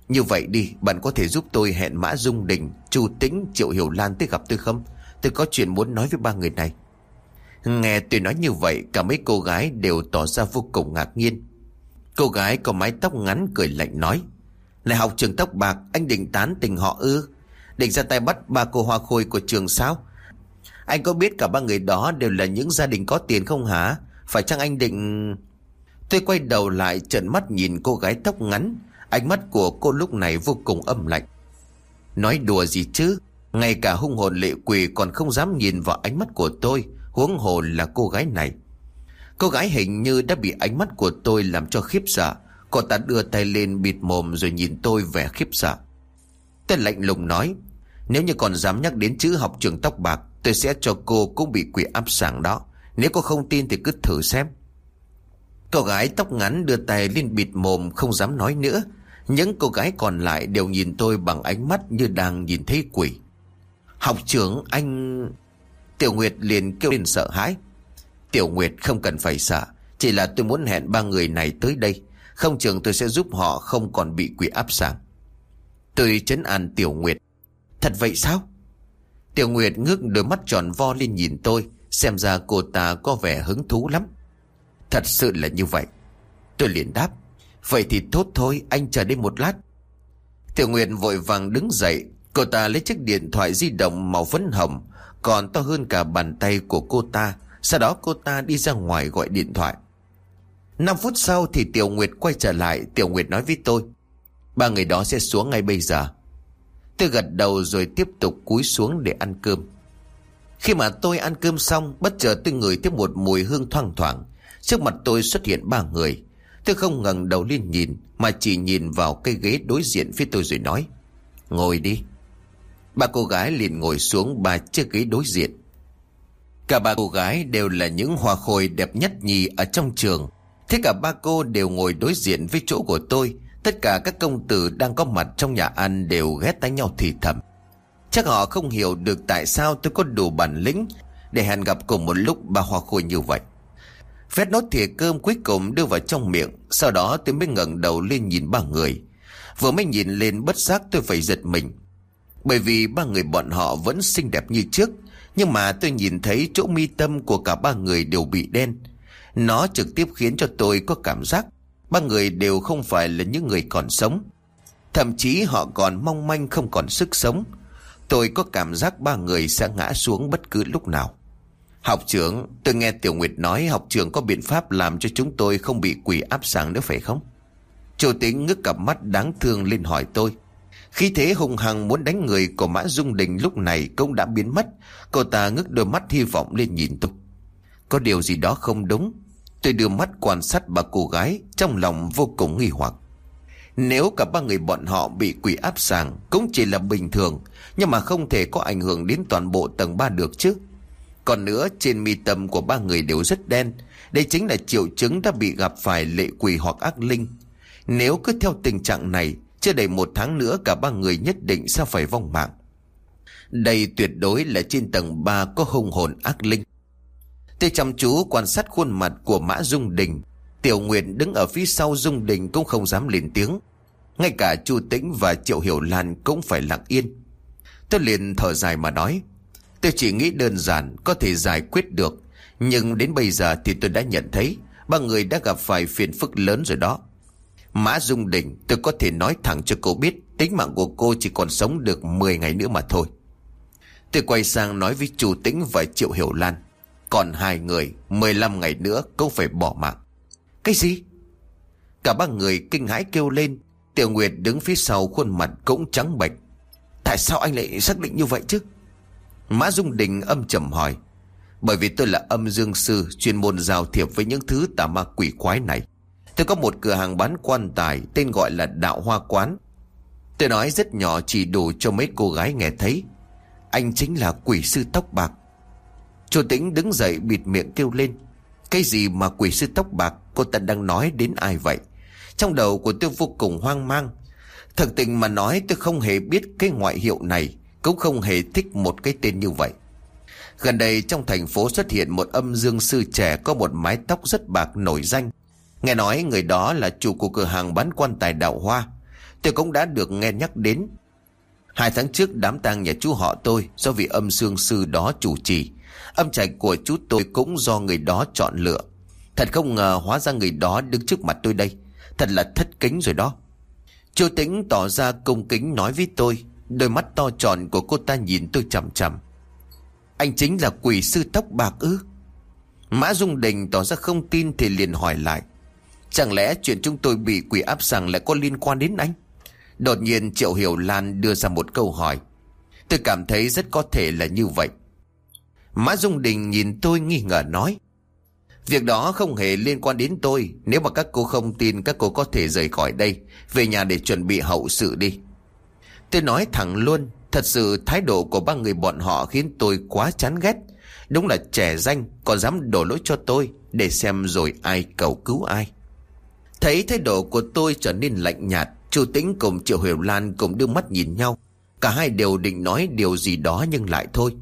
Như vậy đi, bạn có thể giúp tôi hẹn Mã Dung Đình, Chu Tĩnh, Triệu Hiểu Lan tới gặp tôi không? Tôi có chuyện muốn nói với ba người này. Nghe tôi nói như vậy, cả mấy cô gái đều tỏ ra vô cùng ngạc nhiên. Cô gái có mái tóc ngắn cười lạnh nói: Này học trường tóc bạc, anh định tán tình họ ư? Định ra tay bắt ba cô hoa khôi của trường sao? Anh có biết cả ba người đó đều là những gia đình có tiền không hả? Phải chăng anh định... Tôi quay đầu lại trợn mắt nhìn cô gái tóc ngắn. Ánh mắt của cô lúc này vô cùng âm lạnh. Nói đùa gì chứ? Ngay cả hung hồn lệ quỷ còn không dám nhìn vào ánh mắt của tôi, huống hồ là cô gái này. Cô gái hình như đã bị ánh mắt của tôi làm cho khiếp sợ. Cô ta đưa tay lên bịt mồm rồi nhìn tôi vẻ khiếp sợ. Tôi lạnh lùng nói: Nếu như còn dám nhắc đến chữ học trường tóc bạc, tôi sẽ cho cô cũng bị quỷ áp sảng đó. Nếu cô không tin thì cứ thử xem. Cô gái tóc ngắn đưa tay lên bịt mồm không dám nói nữa. Những cô gái còn lại đều nhìn tôi bằng ánh mắt như đang nhìn thấy quỷ. Học trưởng anh... Tiểu Nguyệt liền kêu lên sợ hãi. Tiểu Nguyệt không cần phải sợ, chỉ là tôi muốn hẹn ba người này tới đây. Không chừng tôi sẽ giúp họ không còn bị quỷ áp sảng. Tôi trấn an Tiểu Nguyệt: Thật vậy sao? Tiểu Nguyệt ngước đôi mắt tròn vo lên nhìn tôi. Xem ra cô ta có vẻ hứng thú lắm. Thật sự là như vậy. Tôi liền đáp: Vậy thì tốt thôi, anh chờ đây một lát. Tiểu Nguyệt vội vàng đứng dậy. Cô ta lấy chiếc điện thoại di động màu phấn hồng, còn to hơn cả bàn tay của cô ta. Sau đó cô ta đi ra ngoài gọi điện thoại. 5 phút sau thì Tiểu Nguyệt quay trở lại. Tiểu Nguyệt nói với tôi: Ba người đó sẽ xuống ngay bây giờ. Tôi gật đầu rồi tiếp tục cúi xuống để ăn cơm. Khi mà tôi ăn cơm xong, bất chợt tôi ngửi thấy một mùi hương thoang thoảng. Trước mặt tôi xuất hiện ba người. Tôi không ngẩng đầu lên nhìn, mà chỉ nhìn vào cây ghế đối diện phía tôi rồi nói: Ngồi đi. Ba cô gái liền ngồi xuống ba chiếc ghế đối diện. Cả ba cô gái đều là những hoa khôi đẹp nhất nhì ở trong trường. Thế cả ba cô đều ngồi đối diện với chỗ của tôi. Tất cả các công tử đang có mặt trong nhà ăn đều ghé tay nhau thì thầm. Chắc họ không hiểu được tại sao tôi có đủ bản lĩnh để hẹn gặp cùng một lúc ba hoa khôi như vậy. Vét nốt thìa cơm cuối cùng đưa vào trong miệng. Sau đó tôi mới ngẩng đầu lên nhìn ba người. Vừa mới nhìn lên bất giác tôi phải giật mình. Bởi vì ba người bọn họ vẫn xinh đẹp như trước, nhưng mà tôi nhìn thấy chỗ mi tâm của cả ba người đều bị đen. Nó trực tiếp khiến cho tôi có cảm giác ba người đều không phải là những người còn sống. Thậm chí họ còn mong manh không còn sức sống. Tôi có cảm giác ba người sẽ ngã xuống bất cứ lúc nào. Học trưởng, tôi nghe Tiểu Nguyệt nói học trưởng có biện pháp làm cho chúng tôi không bị quỷ áp sảng nữa phải không? Chu Tĩnh ngước cặp mắt đáng thương lên hỏi tôi. Khí thế hung hăng muốn đánh người của Mã Dung Đình lúc này cũng đã biến mất. Cô ta ngước đôi mắt hy vọng lên nhìn tôi. Có điều gì đó không đúng. Tôi đưa mắt quan sát ba cô gái, trong lòng vô cùng nghi hoặc. Nếu cả ba người bọn họ bị quỷ áp sảng cũng chỉ là bình thường, nhưng mà không thể có ảnh hưởng đến toàn bộ tầng 3 được chứ. Còn nữa, trên mi tâm của ba người đều rất đen. Đây chính là triệu chứng đã bị gặp phải lệ quỷ hoặc ác linh. Nếu cứ theo tình trạng này, chưa đầy 1 tháng nữa cả ba người nhất định sẽ phải vong mạng. Đây tuyệt đối là trên tầng 3 có hung hồn ác linh. Tôi chăm chú quan sát khuôn mặt của Mã Dung Đình. Tiểu Nguyệt đứng ở phía sau Dung Đình cũng không dám lên tiếng. Ngay cả Chu Tĩnh và Triệu Hiểu Lan cũng phải lặng yên. Tôi liền thở dài mà nói: Tôi chỉ nghĩ đơn giản có thể giải quyết được, nhưng đến bây giờ thì tôi đã nhận thấy ba người đã gặp phải phiền phức lớn rồi đó. Mã Dung Đình, tôi có thể nói thẳng cho cô biết tính mạng của cô chỉ còn sống được 10 ngày nữa mà thôi. Tôi quay sang nói với Chu Tĩnh và Triệu Hiểu Lan: Còn 2 người 15 ngày nữa cũng phải bỏ mạng. Cái gì? Cả ba người kinh hãi kêu lên. Tiểu Nguyệt đứng phía sau khuôn mặt cũng trắng bệch. Tại sao anh lại xác định như vậy chứ? Mã Dung Đình âm trầm hỏi: Bởi vì tôi là âm dương sư, chuyên môn giao thiệp với những thứ tà ma quỷ quái này. Tôi có một cửa hàng bán quan tài tên gọi là Đạo Hoa Quán. Tôi nói rất nhỏ chỉ đủ cho mấy cô gái nghe thấy. Anh chính là quỷ sư tóc bạc. Chu Tĩnh đứng dậy bịt miệng kêu lên: Cái gì mà quỷ sư tóc bạc? Cô ta đang nói đến ai vậy? Trong đầu của tôi vô cùng hoang mang. Thật tình mà nói, tôi không hề biết cái ngoại hiệu này, cũng không hề thích một cái tên như vậy. Gần đây trong thành phố xuất hiện một âm dương sư trẻ có một mái tóc rất bạc nổi danh. Nghe nói người đó là chủ của cửa hàng bán quan tài Đạo Hoa. tôi cũng đã được nghe nhắc đến. 2 tháng trước đám tang nhà chú họ tôi do vị âm dương sư đó chủ trì. Âm trạch của chú tôi cũng do người đó chọn lựa. Thật không ngờ hóa ra người đó đứng trước mặt tôi đây. Thật là thất kính rồi đó. Chú Tĩnh tỏ ra cung kính nói với tôi. Đôi mắt to tròn của cô ta nhìn tôi chằm chằm. Anh chính là quỷ sư tóc bạc ư? Mã Dung Đình tỏ ra không tin thì liền hỏi lại. Chẳng lẽ chuyện chúng tôi bị quỷ áp rằng lại có liên quan đến anh? Đột nhiên Triệu Hiểu Lan đưa ra một câu hỏi. Tôi cảm thấy rất có thể là như vậy. Mã Dung Đình nhìn tôi nghi ngờ nói. Việc đó không hề liên quan đến tôi. Nếu mà các cô không tin, các cô có thể rời khỏi đây, về nhà để chuẩn bị hậu sự đi. Tôi nói thẳng luôn. Thật sự thái độ của ba người bọn họ khiến tôi quá chán ghét. Đúng là trẻ danh còn dám đổ lỗi cho tôi, để xem rồi ai cầu cứu ai. Thấy thái độ của tôi trở nên lạnh nhạt, Chu Tĩnh cùng Triệu Hiểu Lan cùng đưa mắt nhìn nhau. Cả hai đều định nói điều gì đó nhưng lại thôi.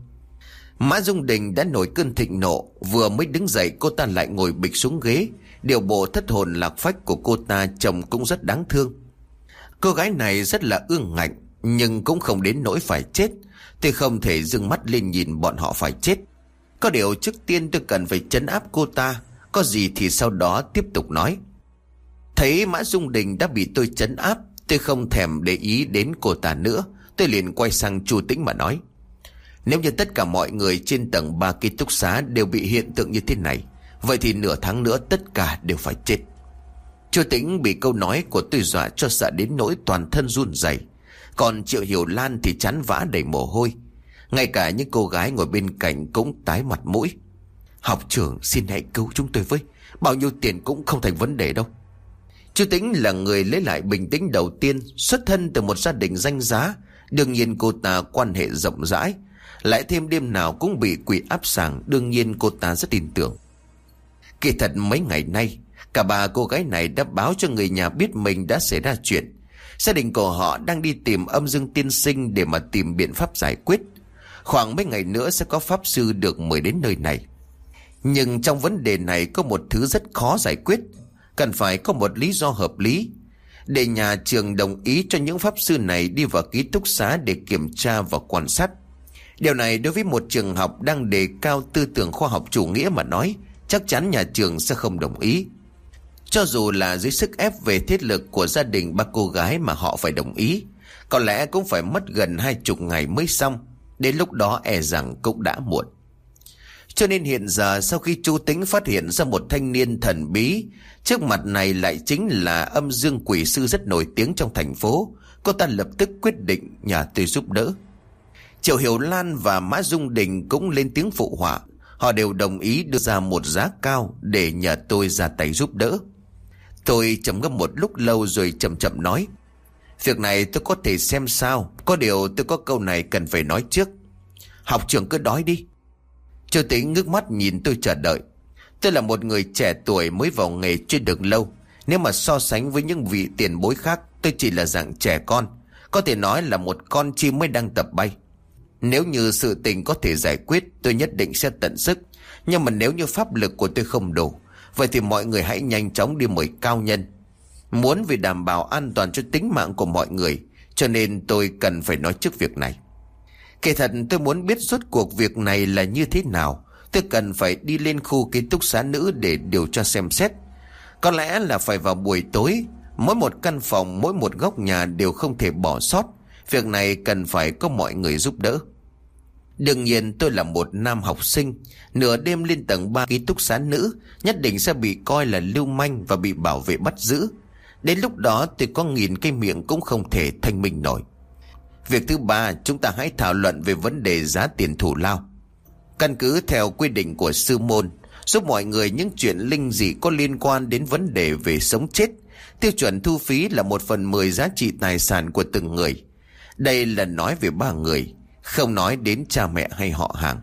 Mã Dung Đình đã nổi cơn thịnh nộ. Vừa mới đứng dậy cô ta lại ngồi bịch xuống ghế. Điều bộ thất hồn lạc phách của cô ta trông cũng rất đáng thương. Cô gái này rất là ương ngạnh, nhưng cũng không đến nỗi phải chết. Tôi không thể dừng mắt lên nhìn bọn họ phải chết. Có điều trước tiên tôi cần phải trấn áp cô ta. Có gì thì sau đó tiếp tục nói. Thấy Mã Dung Đình đã bị tôi trấn áp, tôi không thèm để ý đến cô ta nữa. Tôi liền quay sang Chu Tĩnh mà nói. Nếu như tất cả mọi người trên tầng 3 ký túc xá đều bị hiện tượng như thế này, vậy thì nửa tháng nữa tất cả đều phải chết. Chu Tĩnh bị câu nói của tôi dọa cho sợ đến nỗi toàn thân run rẩy. Còn Triệu Hiểu Lan thì chán vã đầy mồ hôi. Ngay cả những cô gái ngồi bên cạnh cũng tái mặt mũi. Học trưởng xin hãy cứu chúng tôi với. Bao nhiêu tiền cũng không thành vấn đề đâu. Chu Tĩnh là người lấy lại bình tĩnh đầu tiên. Xuất thân từ một gia đình danh giá, đương nhiên cô ta quan hệ rộng rãi. Lại thêm đêm nào cũng bị quỷ áp sàng, đương nhiên cô ta rất tin tưởng. Kỳ thật mấy ngày nay, cả ba cô gái này đã báo cho người nhà biết mình đã xảy ra chuyện. Gia đình của họ đang đi tìm âm dương tiên sinh để mà tìm biện pháp giải quyết. Khoảng mấy ngày nữa sẽ có pháp sư được mời đến nơi này. Nhưng trong vấn đề này có một thứ rất khó giải quyết. Cần phải có một lý do hợp lý để nhà trường đồng ý cho những pháp sư này đi vào ký túc xá để kiểm tra và quan sát. Điều này đối với một trường học đang đề cao tư tưởng khoa học chủ nghĩa mà nói, chắc chắn nhà trường sẽ không đồng ý. Cho dù là dưới sức ép về thiết lực của gia đình ba cô gái mà họ phải đồng ý, có lẽ cũng phải mất gần 20 ngày mới xong. Đến lúc đó e rằng cũng đã muộn. Cho nên hiện giờ sau khi Chu Tĩnh phát hiện ra một thanh niên thần bí, trước mặt này lại chính là âm dương quỷ sư rất nổi tiếng trong thành phố, cô ta lập tức quyết định nhờ tôi giúp đỡ. Triệu Hiểu Lan và Mã Dung Đình cũng lên tiếng phụ họa. Họ đều đồng ý đưa ra một giá cao để nhờ tôi ra tay giúp đỡ. Tôi trầm ngâm một lúc lâu rồi chậm chậm nói. Việc này tôi có thể xem sao. Có điều tôi có câu này cần phải nói trước. Học trưởng cứ nói đi. Chu Tĩnh ngước mắt nhìn tôi chờ đợi. Tôi là một người trẻ tuổi mới vào nghề chưa được lâu. Nếu mà so sánh với những vị tiền bối khác, tôi chỉ là dạng trẻ con. Có thể nói là một con chim mới đang tập bay. Nếu như sự tình có thể giải quyết, tôi nhất định sẽ tận sức. Nhưng mà nếu như pháp lực của tôi không đủ, vậy thì mọi người hãy nhanh chóng đi mời cao nhân. Muốn vì đảm bảo an toàn cho tính mạng của mọi người, cho nên tôi cần phải nói trước việc này. Kỳ thật tôi muốn biết rốt cuộc việc này là như thế nào. Tôi cần phải đi lên khu ký túc xá nữ để điều tra xem xét. Có lẽ là phải vào buổi tối. Mỗi một căn phòng, mỗi một góc nhà đều không thể bỏ sót. Việc này cần phải có mọi người giúp đỡ. Đương nhiên tôi là một nam học sinh, nửa đêm lên tầng 3 ký túc xá nữ, nhất định sẽ bị coi là lưu manh và bị bảo vệ bắt giữ. Đến lúc đó tôi có nghìn cái miệng cũng không thể thanh minh nổi. Việc thứ ba, chúng ta hãy thảo luận về vấn đề giá tiền thù lao. Căn cứ theo quy định của sư môn, giúp mọi người những chuyện linh dị có liên quan đến vấn đề về sống chết, tiêu chuẩn thu phí là 1/10 giá trị tài sản của từng người. Đây là nói về 3 người, không nói đến cha mẹ hay họ hàng.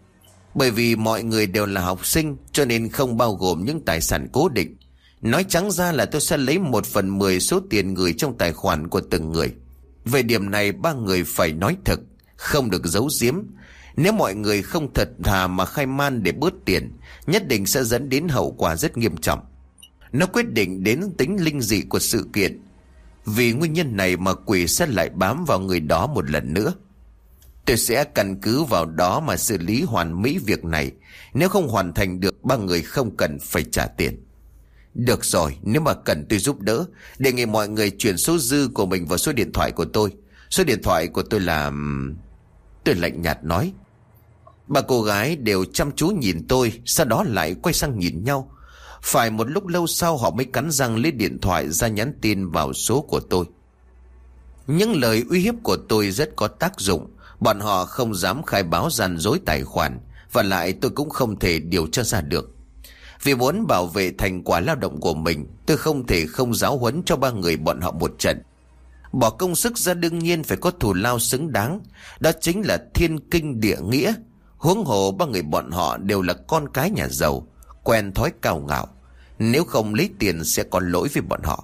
Bởi vì mọi người đều là học sinh, cho nên không bao gồm những tài sản cố định. Nói trắng ra là tôi sẽ lấy 1/10 số tiền gửi trong tài khoản của từng người. Về điểm này 3 người phải nói thật, không được giấu giếm. Nếu mọi người không thật thà mà khai man để bớt tiền, nhất định sẽ dẫn đến hậu quả rất nghiêm trọng. Nó quyết định đến tính linh dị của sự kiện. Vì nguyên nhân này mà quỷ sẽ lại bám vào người đó một lần nữa. Tôi sẽ căn cứ vào đó mà xử lý hoàn mỹ việc này. Nếu không hoàn thành được, ba người không cần phải trả tiền. Được rồi, nếu mà cần tôi giúp đỡ, đề nghị mọi người chuyển số dư của mình vào số điện thoại của tôi. Số điện thoại của tôi là... Tôi lạnh nhạt nói. Ba cô gái đều chăm chú nhìn tôi, sau đó lại quay sang nhìn nhau. Phải một lúc lâu sau họ mới cắn răng lấy điện thoại ra nhắn tin vào số của tôi. Những lời uy hiếp của tôi rất có tác dụng. Bọn họ không dám khai báo gian dối tài khoản, và lại tôi cũng không thể điều tra ra được. Vì muốn bảo vệ thành quả lao động của mình, tôi không thể không giáo huấn cho ba người bọn họ một trận. Bỏ công sức ra đương nhiên phải có thù lao xứng đáng. Đó chính là thiên kinh địa nghĩa. Huống hồ ba người bọn họ đều là con cái nhà giàu, quen thói cao ngạo. Nếu không lấy tiền sẽ có lỗi với bọn họ.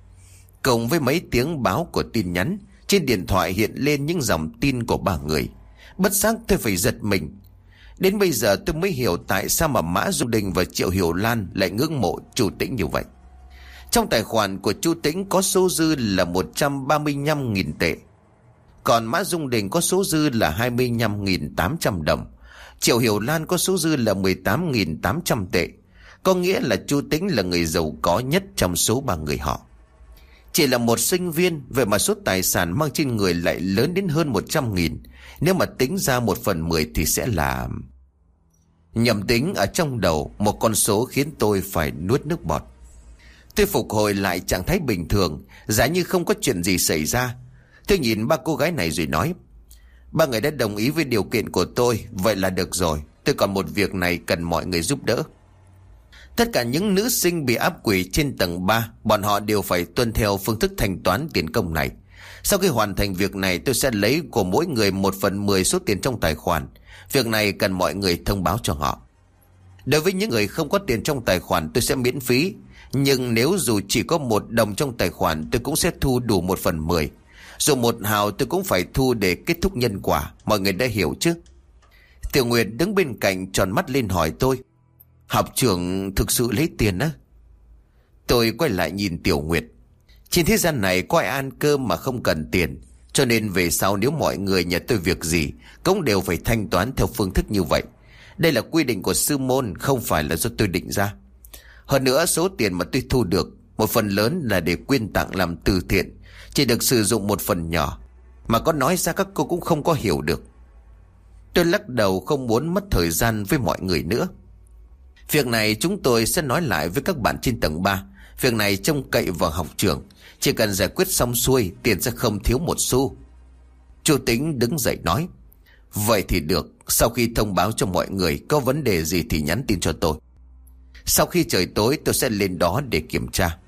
Cùng với mấy tiếng báo của tin nhắn, trên điện thoại hiện lên những dòng tin của ba người. Bất giác tôi phải giật mình. Đến bây giờ tôi mới hiểu tại sao mà Mã Dung Đình và Triệu Hiểu Lan lại ngưỡng mộ chú Tĩnh như vậy. Trong tài khoản của chú Tĩnh có số dư là 135.000 tệ. Còn Mã Dung Đình có số dư là 25.800 đồng. Triệu Hiểu Lan có số dư là 18.800 tệ. Có nghĩa là chú Tĩnh là người giàu có nhất trong số ba người họ. Chỉ là một sinh viên, vậy mà số tài sản mang trên người lại lớn đến hơn 100.000. Nếu mà tính ra 1/10 thì sẽ là... Nhầm tính ở trong đầu, một con số khiến tôi phải nuốt nước bọt. Tôi phục hồi lại trạng thái bình thường, giả như không có chuyện gì xảy ra. Tôi nhìn ba cô gái này rồi nói: ba người đã đồng ý với điều kiện của tôi, vậy là được rồi. Tôi còn một việc này cần mọi người giúp đỡ. Tất cả những nữ sinh bị áp quỷ trên tầng 3, bọn họ đều phải tuân theo phương thức thanh toán tiền công này. Sau khi hoàn thành việc này, tôi sẽ lấy của mỗi người 1/10 số tiền trong tài khoản. Việc này cần mọi người thông báo cho họ. Đối với những người không có tiền trong tài khoản, tôi sẽ miễn phí. Nhưng nếu dù chỉ có 1 đồng trong tài khoản, tôi cũng sẽ thu đủ 1/10. Dù 1 hào tôi cũng phải thu để kết thúc nhân quả. Mọi người đã hiểu chứ? Tiểu Nguyệt đứng bên cạnh tròn mắt lên hỏi tôi: học trưởng thực sự lấy tiền á? Tôi quay lại nhìn Tiểu Nguyệt. Trên thế gian này có ai ăn cơm mà không cần tiền. Cho nên về sau nếu mọi người nhờ tôi việc gì cũng đều phải thanh toán theo phương thức như vậy. Đây là quy định của sư môn, không phải là do tôi định ra. Hơn nữa số tiền mà tôi thu được, một phần lớn là để quyên tặng làm từ thiện, chỉ được sử dụng một phần nhỏ. Mà có nói ra các cô cũng không có hiểu được. Tôi lắc đầu, không muốn mất thời gian với mọi người nữa. Việc này chúng tôi sẽ nói lại với các bạn trên tầng 3. Việc này trông cậy vào học trưởng. Chỉ cần giải quyết xong xuôi, tiền sẽ không thiếu một xu. Chú Tĩnh đứng dậy nói: vậy thì được. Sau khi thông báo cho mọi người, có vấn đề gì thì nhắn tin cho tôi. Sau khi trời tối tôi sẽ lên đó để kiểm tra.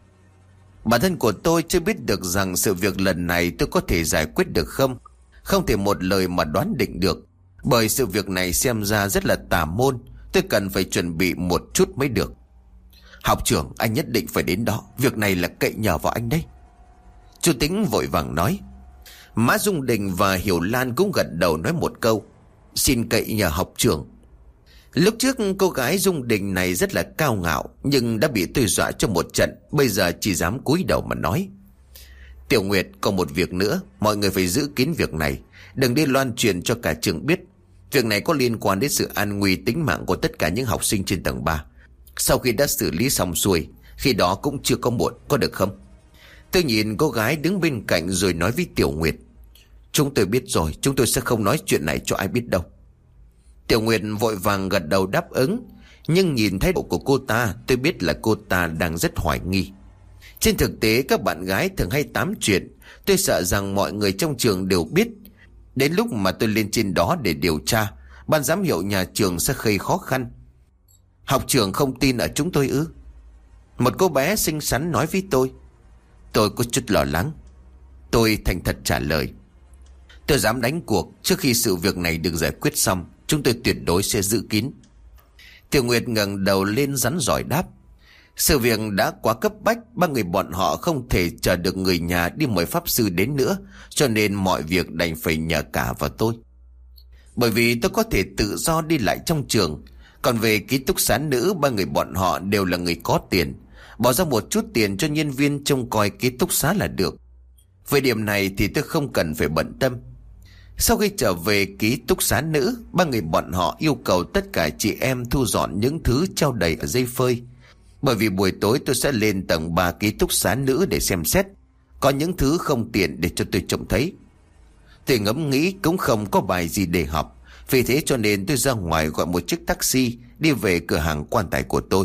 Bản thân của tôi chưa biết được rằng sự việc lần này tôi có thể giải quyết được không. Không thể một lời mà đoán định được, bởi sự việc này xem ra rất là tà môn. Tôi cần phải chuẩn bị một chút mới được. Học trưởng, anh nhất định phải đến đó. Việc này là cậy nhờ vào anh đấy. Chú Tĩnh vội vàng nói. Mã Dung Đình và Hiểu Lan cũng gật đầu nói một câu: xin cậy nhờ học trưởng. Lúc trước cô gái Dung Đình này rất là cao ngạo, nhưng đã bị tôi dọa cho một trận, bây giờ chỉ dám cúi đầu mà nói: Tiểu Nguyệt, còn một việc nữa, mọi người phải giữ kín việc này, đừng đi loan truyền cho cả trường biết. Việc này có liên quan đến sự an nguy tính mạng của tất cả những học sinh trên tầng 3. Sau khi đã xử lý xong xuôi, khi đó cũng chưa có muộn, có được không? Tôi nhìn cô gái đứng bên cạnh rồi nói với Tiểu Nguyệt: chúng tôi biết rồi, chúng tôi sẽ không nói chuyện này cho ai biết đâu. Tiểu Nguyệt vội vàng gật đầu đáp ứng, nhưng nhìn thái độ của cô ta, tôi biết là cô ta đang rất hoài nghi. Trên thực tế các bạn gái thường hay tám chuyện, tôi sợ rằng mọi người trong trường đều biết. Đến lúc mà tôi lên trên đó để điều tra, ban giám hiệu nhà trường sẽ gây khó khăn. Học trưởng không tin ở chúng tôi ư? Một cô bé xinh xắn nói với tôi. Tôi có chút lo lắng. Tôi thành thật trả lời: tôi dám đánh cuộc, trước khi sự việc này được giải quyết xong, chúng tôi tuyệt đối sẽ giữ kín. Tiểu Nguyệt ngẩng đầu lên rắn rỏi đáp: sự việc đã quá cấp bách, ba người bọn họ không thể chờ được người nhà đi mời pháp sư đến nữa, cho nên mọi việc đành phải nhờ cả vào tôi. Bởi vì tôi có thể tự do đi lại trong trường. Còn về ký túc xá nữ, ba người bọn họ đều là người có tiền, bỏ ra một chút tiền cho nhân viên trông coi ký túc xá là được. Về điểm này thì tôi không cần phải bận tâm. Sau khi trở về ký túc xá nữ, ba người bọn họ yêu cầu tất cả chị em thu dọn những thứ treo đầy ở dây phơi. Bởi vì buổi tối tôi sẽ lên tầng 3 ký túc xá nữ để xem xét. Có những thứ không tiện để cho tôi trông thấy. Tôi ngẫm nghĩ cũng không có bài gì để học. Vì thế cho nên tôi ra ngoài gọi một chiếc taxi đi về cửa hàng quan tài của tôi.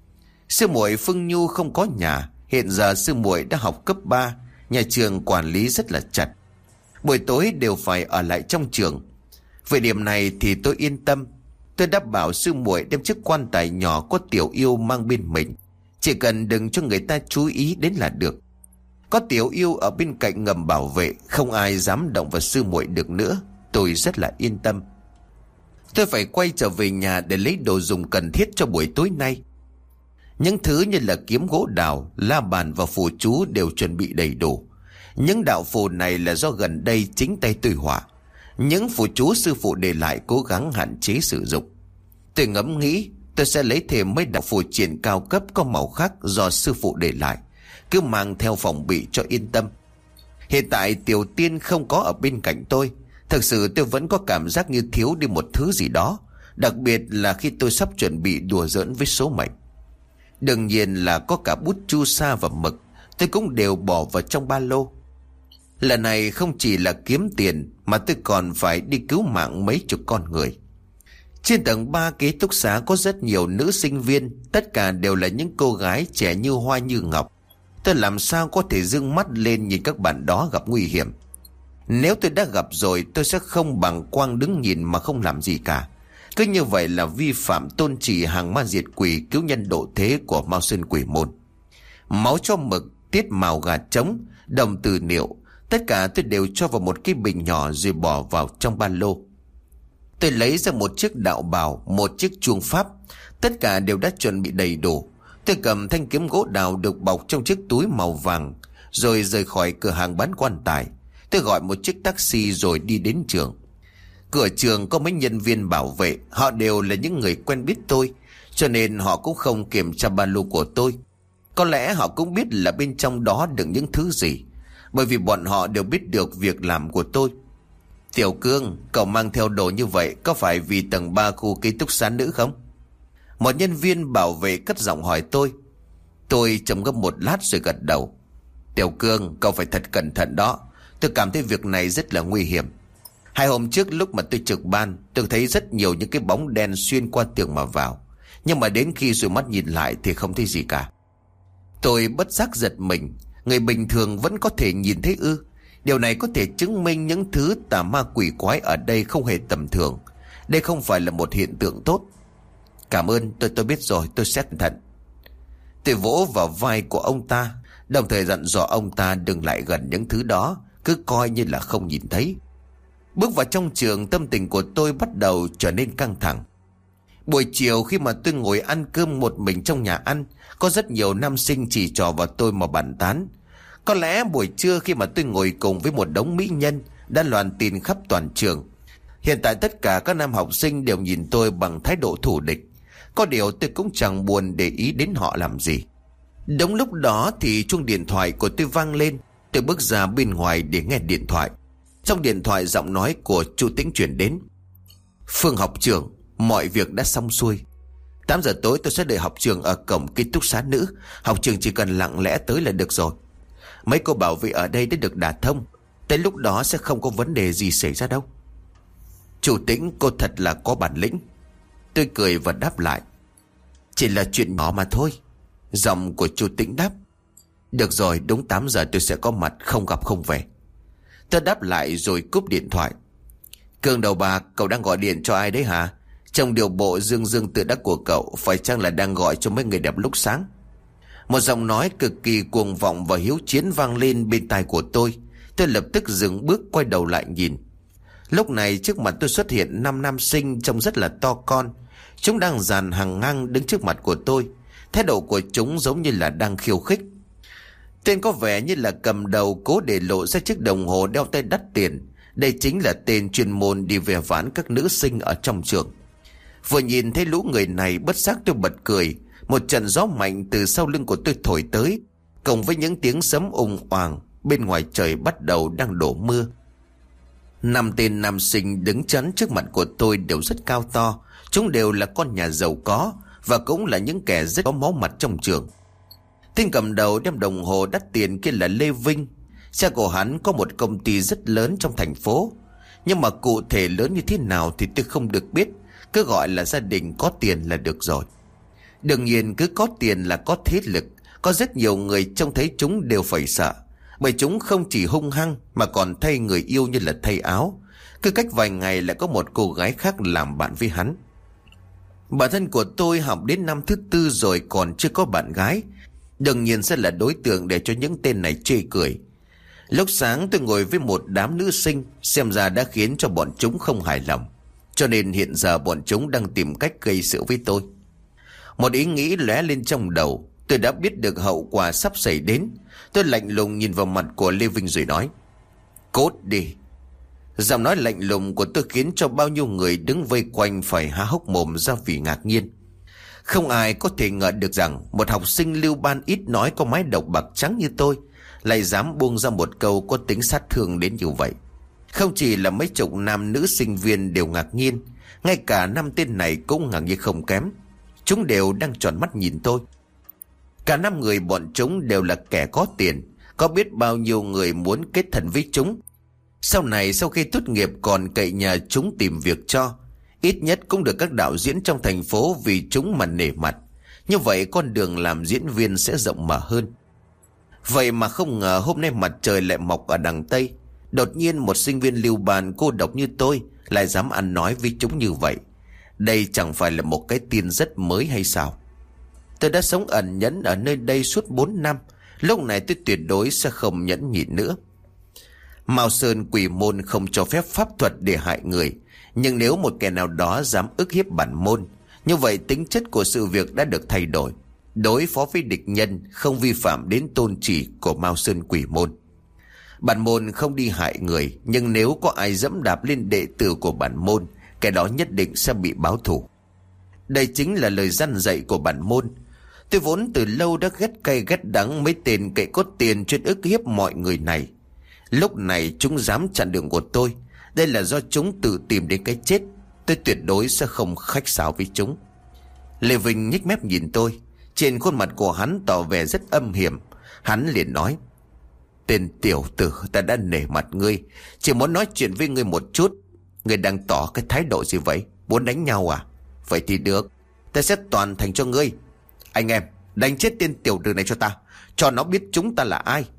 Sư muội Phương Nhu không có nhà. Hiện giờ sư muội đã học cấp 3. Nhà trường quản lý rất là chặt. Buổi tối đều phải ở lại trong trường. Về điểm này thì tôi yên tâm. Tôi đã bảo sư muội đem chiếc quan tài nhỏ có Tiểu Yêu mang bên mình. Chỉ cần đừng cho người ta chú ý đến là được. Có Tiểu Yêu ở bên cạnh ngầm bảo vệ, không ai dám động vào sư muội được nữa. Tôi rất là yên tâm. Tôi phải quay trở về nhà để lấy đồ dùng cần thiết cho buổi tối nay. Những thứ như là kiếm gỗ đào, la bàn và phù chú đều chuẩn bị đầy đủ. Những đạo phù này là do gần đây chính tay tôi họa. Những phù chú sư phụ để lại cố gắng hạn chế sử dụng. Tôi ngẫm nghĩ tôi sẽ lấy thêm mấy đạo phù triển cao cấp có màu khác do sư phụ để lại, cứ mang theo phòng bị cho yên tâm. Hiện tại Tiểu Tiên không có ở bên cạnh tôi. Thực sự tôi vẫn có cảm giác như thiếu đi một thứ gì đó, đặc biệt là khi tôi sắp chuẩn bị đùa giỡn với số mệnh. Đương nhiên là có cả bút chu sa và mực, tôi cũng đều bỏ vào trong ba lô. Lần này không chỉ là kiếm tiền mà tôi còn phải đi cứu mạng mấy chục con người. Trên tầng 3 ký túc xá có rất nhiều nữ sinh viên, tất cả đều là những cô gái trẻ như hoa như ngọc. Tôi làm sao có thể dương mắt lên nhìn các bạn đó gặp nguy hiểm. Nếu tôi đã gặp rồi tôi sẽ không bằng quang đứng nhìn mà không làm gì cả. Cứ như vậy là vi phạm tôn chỉ hàng ma diệt quỷ cứu nhân độ thế của Mao Sơn Quỷ Môn. Máu cho mực, tiết màu gà trống, đồng từ niệu, tất cả tôi đều cho vào một cái bình nhỏ rồi bỏ vào trong ba lô. Tôi lấy ra một chiếc đạo bào, một chiếc chuông pháp, tất cả đều đã chuẩn bị đầy đủ. Tôi cầm thanh kiếm gỗ đào được bọc trong chiếc túi màu vàng, rồi rời khỏi cửa hàng bán quan tài. Tôi gọi một chiếc taxi rồi đi đến trường. Cửa trường có mấy nhân viên bảo vệ, họ đều là những người quen biết tôi, cho nên họ cũng không kiểm tra ba lô của tôi. Có lẽ họ cũng biết là bên trong đó đựng những thứ gì, bởi vì bọn họ đều biết được việc làm của tôi. Tiểu Cương, cậu mang theo đồ như vậy có phải vì tầng 3 khu ký túc xá nữ không? Một nhân viên bảo vệ cất giọng hỏi tôi. Tôi trầm ngâm một lát rồi gật đầu. Tiểu Cương, cậu phải thật cẩn thận đó. Tôi cảm thấy việc này rất là nguy hiểm. 2 hôm trước lúc mà tôi trực ban, tôi thấy rất nhiều những cái bóng đen xuyên qua tường mà vào. Nhưng mà đến khi dụi mắt nhìn lại thì không thấy gì cả. Tôi bất giác giật mình. Người bình thường vẫn có thể nhìn thấy ư? Điều này có thể chứng minh những thứ tà ma quỷ quái ở đây không hề tầm thường. Đây không phải là một hiện tượng tốt. Cảm ơn, tôi biết rồi, tôi sẽ cẩn thận. Tôi vỗ vào vai của ông ta, đồng thời dặn dò ông ta đừng lại gần những thứ đó, cứ coi như là không nhìn thấy. Bước vào trong trường, tâm tình của tôi bắt đầu trở nên căng thẳng. Buổi chiều khi mà tôi ngồi ăn cơm một mình trong nhà ăn, có rất nhiều nam sinh chỉ trò vào tôi mà bàn tán. Có lẽ buổi trưa khi mà tôi ngồi cùng với một đống mỹ nhân đã loan tin khắp toàn trường. Hiện tại tất cả các nam học sinh đều nhìn tôi bằng thái độ thù địch. Có điều tôi cũng chẳng buồn để ý đến họ làm gì. Đúng lúc đó thì chuông điện thoại của tôi vang lên. Tôi bước ra bên ngoài để nghe điện thoại. Trong điện thoại giọng nói của Chu Tĩnh chuyển đến. Phương học trưởng, mọi việc đã xong xuôi. 8 giờ tối tôi sẽ đợi học trường ở cổng ký túc xá nữ. Học trường chỉ cần lặng lẽ tới là được rồi. Mấy cô bảo vệ ở đây đã được đả thông. Tới lúc đó sẽ không có vấn đề gì xảy ra đâu. Chu Tĩnh, cô thật là có bản lĩnh. Tôi cười và đáp lại. Chỉ là chuyện nhỏ mà thôi. Giọng của Chu Tĩnh đáp. Được rồi, đúng 8 giờ tôi sẽ có mặt, không gặp không về. Tôi đáp lại rồi cúp điện thoại. Cường đầu bạc, cậu đang gọi điện cho ai đấy hả? Trong điều bộ dương dương tự đắc của cậu, phải chăng là đang gọi cho mấy người đẹp lúc sáng? Một giọng nói cực kỳ cuồng vọng và hiếu chiến vang lên bên tai của tôi. Tôi lập tức dừng bước quay đầu lại nhìn. Lúc này trước mặt tôi xuất hiện 5 nam sinh trông rất là to con. Chúng đang dàn hàng ngang đứng trước mặt của tôi. Thái độ của chúng giống như là đang khiêu khích. Tên có vẻ như là cầm đầu cố để lộ ra chiếc đồng hồ đeo tay đắt tiền. Đây chính là tên chuyên môn đi về vãn các nữ sinh ở trong trường. Vừa nhìn thấy lũ người này, bất giác tôi bật cười. Một trận gió mạnh từ sau lưng của tôi thổi tới, cộng với những tiếng sấm ùng oàng, bên ngoài trời bắt đầu đang đổ mưa. 5 tên nam sinh đứng chắn trước mặt của tôi đều rất cao to. Chúng đều là con nhà giàu có và cũng là những kẻ rất có máu mặt trong trường. Tên cầm đầu đeo đồng hồ đắt tiền kia là Lê Vinh. Cha của hắn có một công ty rất lớn trong thành phố, nhưng mà cụ thể lớn như thế nào thì tôi không được biết. Cứ gọi là gia đình có tiền là được rồi. Đương nhiên cứ có tiền là có thế lực. Có rất nhiều người trông thấy chúng đều phải sợ, bởi chúng không chỉ hung hăng mà còn thay người yêu như là thay áo. Cứ cách vài ngày lại có một cô gái khác làm bạn với hắn. Bản thân của tôi học đến năm thứ 4 rồi còn chưa có bạn gái, đương nhiên sẽ là đối tượng để cho những tên này chê cười. Lúc sáng tôi ngồi với một đám nữ sinh, xem ra đã khiến cho bọn chúng không hài lòng, cho nên hiện giờ bọn chúng đang tìm cách gây sự với tôi. Một ý nghĩ lóe lên trong đầu. Tôi đã biết được hậu quả sắp xảy đến. Tôi lạnh lùng nhìn vào mặt của Lê Vinh rồi nói: "Cốt đi." Giọng nói lạnh lùng của tôi khiến cho bao nhiêu người đứng vây quanh phải há hốc mồm ra vì ngạc nhiên. Không ai có thể ngờ được rằng một học sinh lưu ban ít nói có mái đầu bạc trắng như tôi lại dám buông ra một câu có tính sát thương đến như vậy. Không chỉ là mấy chục nam nữ sinh viên đều ngạc nhiên, ngay cả 5 tên này cũng ngạc nhiên không kém. Chúng đều đang tròn mắt nhìn tôi. Cả 5 người bọn chúng đều là kẻ có tiền, có biết bao nhiêu người muốn kết thân với chúng. Sau này sau khi tốt nghiệp còn cậy nhà chúng tìm việc cho, ít nhất cũng được các đạo diễn trong thành phố vì chúng mà nể mặt. Như vậy con đường làm diễn viên sẽ rộng mở hơn. Vậy mà không ngờ hôm nay mặt trời lại mọc ở đằng Tây. Đột nhiên một sinh viên lưu ban cô độc như tôi lại dám ăn nói với chúng như vậy. Đây chẳng phải là một cái tin rất mới hay sao? Tôi đã sống ẩn nhẫn ở nơi đây suốt 4 năm. Lúc này tôi tuyệt đối sẽ không nhẫn nhịn nữa. Mao Sơn Quỷ Môn không cho phép pháp thuật để hại người, nhưng nếu một kẻ nào đó dám ức hiếp bản môn, như vậy tính chất của sự việc đã được thay đổi. Đối phó với địch nhân không vi phạm đến tôn chỉ của Mao Sơn Quỷ Môn. Bản môn không đi hại người, nhưng nếu có ai dẫm đạp lên đệ tử của bản môn, kẻ đó nhất định sẽ bị báo thù. Đây chính là lời răn dạy của bản môn. Tôi vốn từ lâu đã ghét cay ghét đắng mấy tên cậy cốt tiền chuyên ức hiếp mọi người này. Lúc này chúng dám chặn đường của tôi, đây là do chúng tự tìm đến cái chết. Tôi tuyệt đối sẽ không khách sáo với chúng. Lê Vinh nhếch mép nhìn tôi. Trên khuôn mặt của hắn tỏ vẻ rất âm hiểm. Hắn liền nói: "Tên tiểu tử, ta đã nể mặt ngươi, chỉ muốn nói chuyện với ngươi một chút. Ngươi đang tỏ cái thái độ gì vậy? Muốn đánh nhau à? Vậy thì được, ta sẽ toàn thành cho ngươi. Anh em, đánh chết tên tiểu tử này cho ta, cho nó biết chúng ta là ai."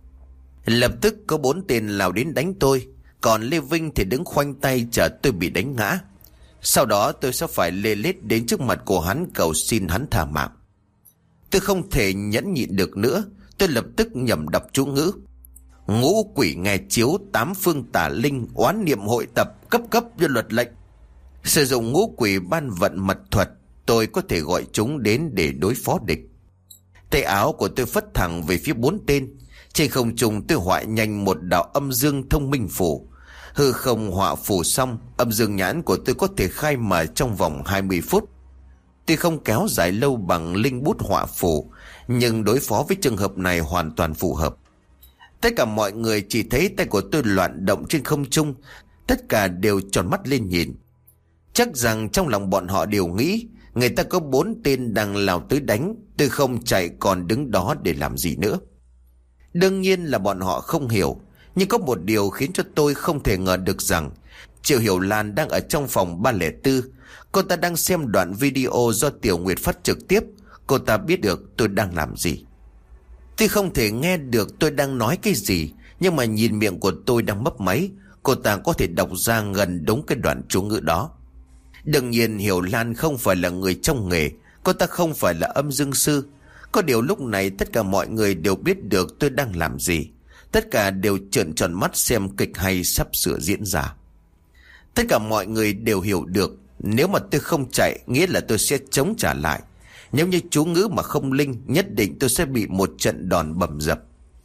Lập tức có 4 tên lao đến đánh tôi, còn Lê Vinh thì đứng khoanh tay chờ tôi bị đánh ngã. Sau đó tôi sẽ phải lê lết đến trước mặt của hắn cầu xin hắn tha mạng. Tôi không thể nhẫn nhịn được nữa. Tôi lập tức nhẩm đọc chú ngữ: "Ngũ quỷ nghe chiếu, 8 phương tả linh, oán niệm hội tập, cấp cấp cho luật lệnh." Sử dụng ngũ quỷ ban vận mật thuật, tôi có thể gọi chúng đến để đối phó địch. Tay áo của tôi phất thẳng về phía 4 tên. Trên không trung tôi họa nhanh một đạo âm dương thông minh phủ. Hư không họa phủ xong, âm dương nhãn của tôi có thể khai mở trong vòng 20 phút. Tuy không kéo dài lâu bằng linh bút họa phủ, nhưng đối phó với trường hợp này hoàn toàn phù hợp. Tất cả mọi người chỉ thấy tay của tôi loạn động trên không trung. Tất cả đều tròn mắt lên nhìn. Chắc rằng trong lòng bọn họ đều nghĩ người ta có 4 tên đang lao tới đánh, tôi không chạy còn đứng đó để làm gì nữa. Đương nhiên là bọn họ không hiểu. Nhưng có một điều khiến cho tôi không thể ngờ được rằng Triệu Hiểu Lan đang ở trong phòng 304. Cô ta đang xem đoạn video do Tiểu Nguyệt phát trực tiếp. Cô ta biết được tôi đang làm gì. Tuy không thể nghe được tôi đang nói cái gì, nhưng mà nhìn miệng của tôi đang mấp máy, cô ta có thể đọc ra gần đúng cái đoạn chú ngữ đó. Đương nhiên Hiểu Lan không phải là người trong nghề. Cô ta không phải là âm dương sư. Có điều lúc này tất cả mọi người đều biết được tôi đang làm gì. Tất cả đều trợn tròn mắt xem kịch hay sắp sửa diễn ra. Tất cả mọi người đều hiểu được nếu mà tôi không chạy nghĩa là tôi sẽ chống trả lại. Nếu như chú ngữ mà không linh, nhất định tôi sẽ bị một trận đòn bầm dập.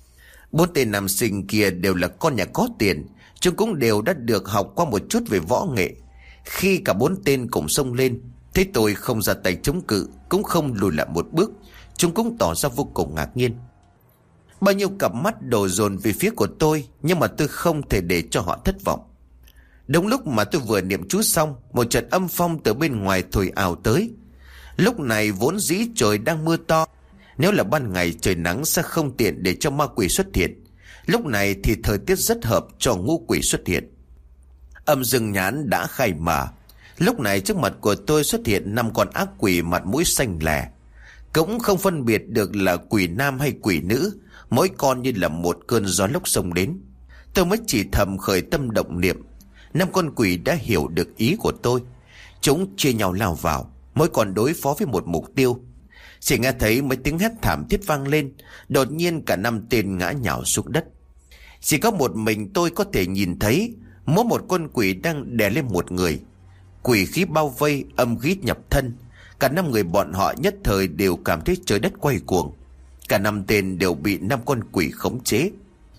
4 tên nam sinh kia đều là con nhà có tiền. Chúng cũng đều đã được học qua một chút về võ nghệ. Khi cả 4 tên cùng xông lên, thấy tôi không ra tay chống cự, cũng không lùi lại một bước, chúng cũng tỏ ra vô cùng ngạc nhiên. Bao nhiêu cặp mắt đổ dồn về phía của tôi, nhưng mà tôi không thể để cho họ thất vọng. Đúng lúc mà tôi vừa niệm chú xong, một trận âm phong từ bên ngoài thổi ào tới. Lúc này vốn dĩ trời đang mưa to, nếu là ban ngày trời nắng sẽ không tiện để cho ma quỷ xuất hiện. Lúc này thì thời tiết rất hợp cho ngũ quỷ xuất hiện. Âm dương nhãn đã khai mở. Lúc này trước mặt của tôi xuất hiện 5 con ác quỷ mặt mũi xanh lè. Cũng không phân biệt được là quỷ nam hay quỷ nữ, mỗi con như là một cơn gió lốc xông đến. Tôi mới chỉ thầm khởi tâm động niệm. 5 con quỷ đã hiểu được ý của tôi. Chúng chia nhau lao vào, mỗi con đối phó với một mục tiêu. Chỉ nghe thấy mấy tiếng hét thảm thiết vang lên. Đột nhiên cả 5 tên ngã nhào xuống đất. Chỉ có một mình tôi có thể nhìn thấy mỗi một con quỷ đang đè lên một người. Quỷ khí bao vây, âm khí nhập thân. Cả 5 người bọn họ nhất thời đều cảm thấy trời đất quay cuồng. Cả 5 tên đều bị 5 con quỷ khống chế.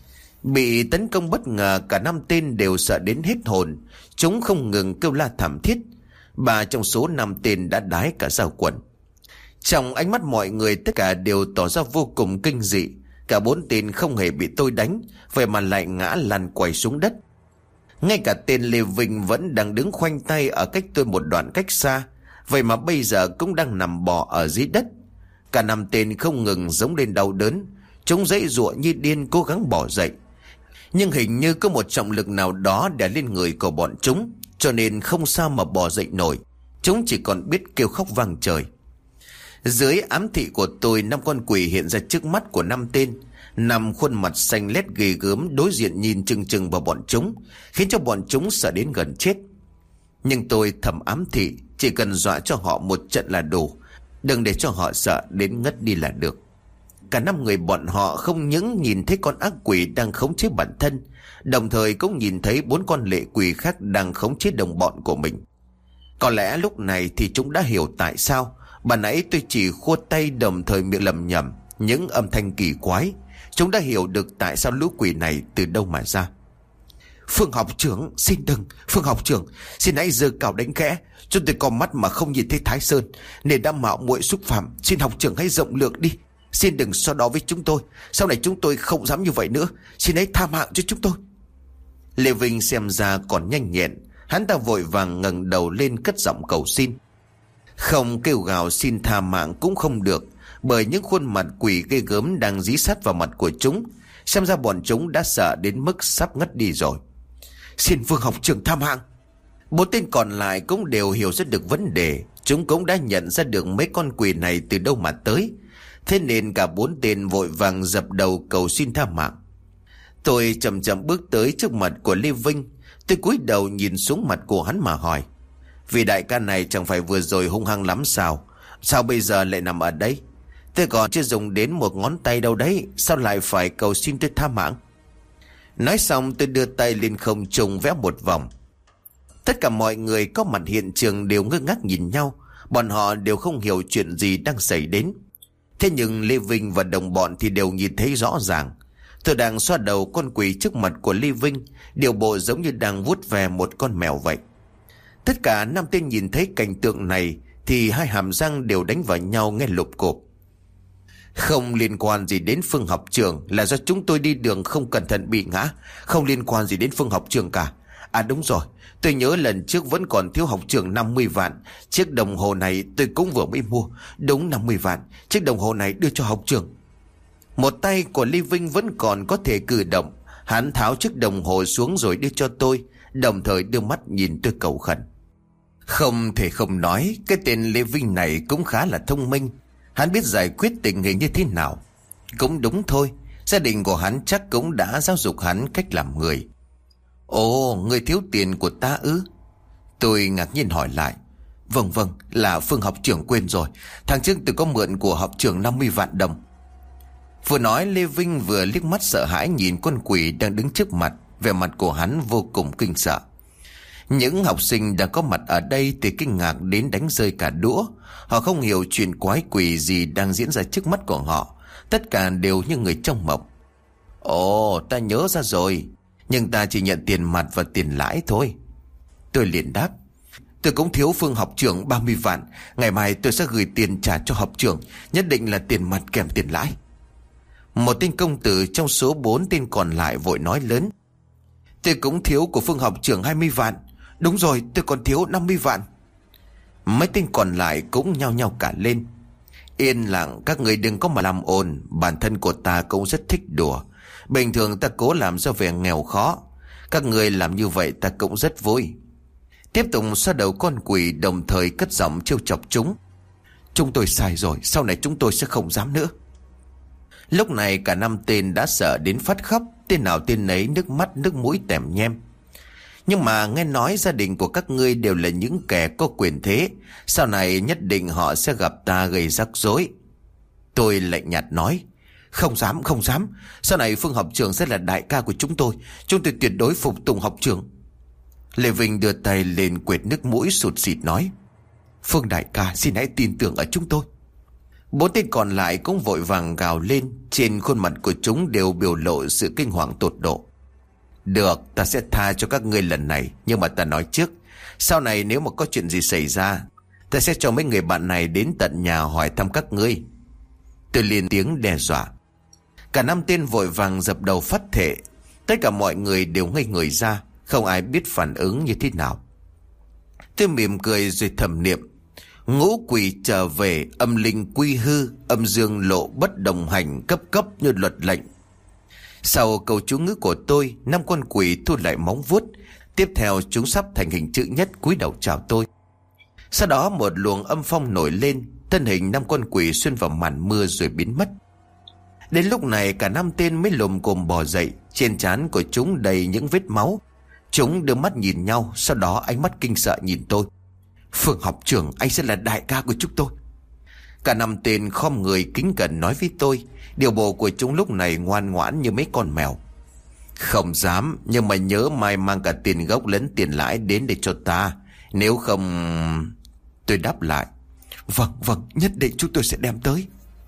Bị tấn công bất ngờ, cả 5 tên đều sợ đến hết hồn. Chúng không ngừng kêu la thảm thiết. 3 trong số 5 tên đã đái cả dao quần. Trong ánh mắt mọi người, tất cả đều tỏ ra vô cùng kinh dị. Cả 4 tên không hề bị tôi đánh, vậy mà lại ngã lăn quay xuống đất. Ngay cả tên Lê Vinh vẫn đang đứng khoanh tay ở cách tôi một đoạn cách xa, vậy mà bây giờ cũng đang nằm bò ở dưới đất. Cả 5 tên không ngừng giống lên đau đớn. Chúng giãy giụa như điên cố gắng bỏ dậy, nhưng hình như có một trọng lực nào đó đè lên người của bọn chúng, cho nên không sao mà bò dậy nổi. Chúng chỉ còn biết kêu khóc vang trời. Dưới ám thị của tôi, 5 con quỷ hiện ra trước mắt của 5 tên. 5 khuôn mặt xanh lét ghê gớm đối diện nhìn chừng chừng vào bọn chúng, khiến cho bọn chúng sợ đến gần chết. Nhưng tôi thầm ám thị, chỉ cần dọa cho họ một trận là đủ, đừng để cho họ sợ đến ngất đi là được. Cả 5 người bọn họ không những nhìn thấy con ác quỷ đang khống chế bản thân, đồng thời cũng nhìn thấy 4 con lệ quỷ khác đang khống chế đồng bọn của mình. Có lẽ lúc này thì chúng đã hiểu tại sao bà nãy tôi chỉ khua tay đồng thời miệng lầm nhầm những âm thanh kỳ quái. Chúng đã hiểu được tại sao lũ quỷ này từ đâu mà ra. Phương học trưởng xin đừng, Phương học trưởng xin hãy giơ cào đánh khẽ. Chúng tôi có mắt mà không nhìn thấy Thái Sơn nên đã mạo muội xúc phạm. Xin học trưởng hãy rộng lượng đi, xin đừng so đo với chúng tôi. Sau này chúng tôi không dám như vậy nữa. Xin hãy tha mạng cho chúng tôi. Lê Vinh xem ra còn nhanh nhẹn, hắn ta vội vàng ngẩng đầu lên cất giọng cầu xin. Không kêu gào xin tha mạng cũng không được, bởi những khuôn mặt quỷ ghê gớm đang dí sát vào mặt của chúng. Xem ra bọn chúng đã sợ đến mức sắp ngất đi rồi. Xin Phương học trưởng tha mạng. 4 tên còn lại cũng đều hiểu rất được vấn đề. Chúng cũng đã nhận ra được mấy con quỷ này từ đâu mà tới. Thế nên cả 4 tên vội vàng dập đầu cầu xin tha mạng. Tôi chậm chậm bước tới trước mặt của Lê Vinh. Tôi cúi đầu nhìn xuống mặt của hắn mà hỏi: Vị đại ca này chẳng phải vừa rồi hung hăng lắm sao? Sao bây giờ lại nằm ở đây? Tôi còn chưa dùng đến một ngón tay đâu đấy, sao lại phải cầu xin tôi tha mạng? Nói xong tôi đưa tay lên không trung vẽ một vòng. Tất cả mọi người có mặt hiện trường đều ngơ ngác nhìn nhau. Bọn họ đều không hiểu chuyện gì đang xảy đến. Thế nhưng Lê Vinh và đồng bọn thì đều nhìn thấy rõ ràng. Tôi đang xoa đầu con quỷ trước mặt của Lê Vinh, điều bộ giống như đang vuốt về một con mèo vậy. Tất cả 5 tên nhìn thấy cảnh tượng này thì hai hàm răng đều đánh vào nhau nghe lụp cộp. Không liên quan gì đến Phương học trưởng, là do chúng tôi đi đường không cẩn thận bị ngã. Không liên quan gì đến Phương học trưởng cả. À đúng rồi, tôi nhớ lần trước vẫn còn thiếu học trưởng 50 vạn. Chiếc đồng hồ này tôi cũng vừa mới mua. Đúng 50 vạn, chiếc đồng hồ này đưa cho học trưởng. Một tay của Lê Vinh vẫn còn có thể cử động. Hắn tháo chiếc đồng hồ xuống rồi đưa cho tôi, đồng thời đưa mắt nhìn tôi cầu khẩn. Không thể không nói, cái tên Lê Vinh này cũng khá là thông minh. Hắn biết giải quyết tình hình như thế nào. Cũng đúng thôi, gia đình của hắn chắc cũng đã giáo dục hắn cách làm người. Ồ, người thiếu tiền của ta ư? Tôi ngạc nhiên hỏi lại. Vâng, là Phương học trưởng quên rồi. Tháng trước tôi có mượn của học trưởng 50 vạn đồng. Vừa nói Lê Vinh vừa liếc mắt sợ hãi nhìn con quỷ đang đứng trước mặt. Vẻ mặt của hắn vô cùng kinh sợ. Những học sinh đang có mặt ở đây thì kinh ngạc đến đánh rơi cả đũa. Họ không hiểu chuyện quái quỷ gì đang diễn ra trước mắt của họ. Tất cả đều như người trong mộng. Ồ, ta nhớ ra rồi. Nhưng ta chỉ nhận tiền mặt và tiền lãi thôi. Tôi liền đáp. Tôi cũng thiếu Phương học trưởng 30 vạn. Ngày mai tôi sẽ gửi tiền trả cho học trưởng. Nhất định là tiền mặt kèm tiền lãi. Một tên công tử trong số 4 tên còn lại vội nói lớn: Tôi cũng thiếu của Phương học trưởng 20 vạn. Đúng rồi, tôi còn thiếu 50 vạn. Mấy tên còn lại cũng nhao nhao cả lên: Yên lặng, các người đừng có mà làm ồn. Bản thân của ta cũng rất thích đùa. Bình thường ta cố làm cho vẻ nghèo khó. Các người làm như vậy ta cũng rất vui. Tiếp tục xoa đầu con quỷ, đồng thời cất giọng trêu chọc chúng: Chúng tôi sai rồi, sau này chúng tôi sẽ không dám nữa. Lúc này cả 5 tên đã sợ đến phát khóc. Tên nào tên nấy nước mắt nước mũi tèm nhem. Nhưng mà nghe nói gia đình của các ngươi đều là những kẻ có quyền thế, sau này nhất định họ sẽ gặp ta gây rắc rối. Tôi lạnh nhạt nói: Không dám, không dám. Sau này Phương học trưởng sẽ là đại ca của chúng tôi. Chúng tôi tuyệt đối phục tùng học trưởng. Lê Vinh đưa tay lên quệt nước mũi sụt sịt nói: Phương đại ca, xin hãy tin tưởng ở chúng tôi. 4 tên còn lại cũng vội vàng gào lên. Trên khuôn mặt của chúng đều biểu lộ sự kinh hoàng tột độ. Được, ta sẽ tha cho các ngươi lần này. Nhưng mà ta nói trước, sau này nếu mà có chuyện gì xảy ra, ta sẽ cho mấy người bạn này đến tận nhà hỏi thăm các ngươi. Tôi lên tiếng đe dọa. Cả 5 tên vội vàng dập đầu phát thệ. Tất cả mọi người đều ngây người ra, không ai biết phản ứng như thế nào. Tôi mỉm cười rồi thầm niệm: Ngũ quỷ trở về, âm linh quy hư, âm dương lộ bất đồng hành, cấp cấp như luật lệnh. Sau câu chú ngữ của tôi, 5 con quỷ thu lại móng vuốt. Tiếp theo chúng sắp thành hình chữ nhất cúi đầu chào tôi. Sau đó một luồng âm phong nổi lên, thân hình 5 con quỷ xuyên vào màn mưa rồi biến mất. Đến lúc này cả 5 tên mới lồm cồm bò dậy. Trên trán của chúng đầy những vết máu. Chúng đưa mắt nhìn nhau, sau đó ánh mắt kinh sợ nhìn tôi: Phương học trưởng, anh sẽ là đại ca của chúng tôi. Cả 5 tên khom người kính cẩn nói với tôi. Điều bộ của chúng lúc này ngoan ngoãn như mấy con mèo. Không dám, nhưng mà nhớ mai mang cả tiền gốc lẫn tiền lãi đến để cho ta. Nếu không... Tôi đáp lại: Vâng, vâng, nhất định chúng tôi sẽ đem tới.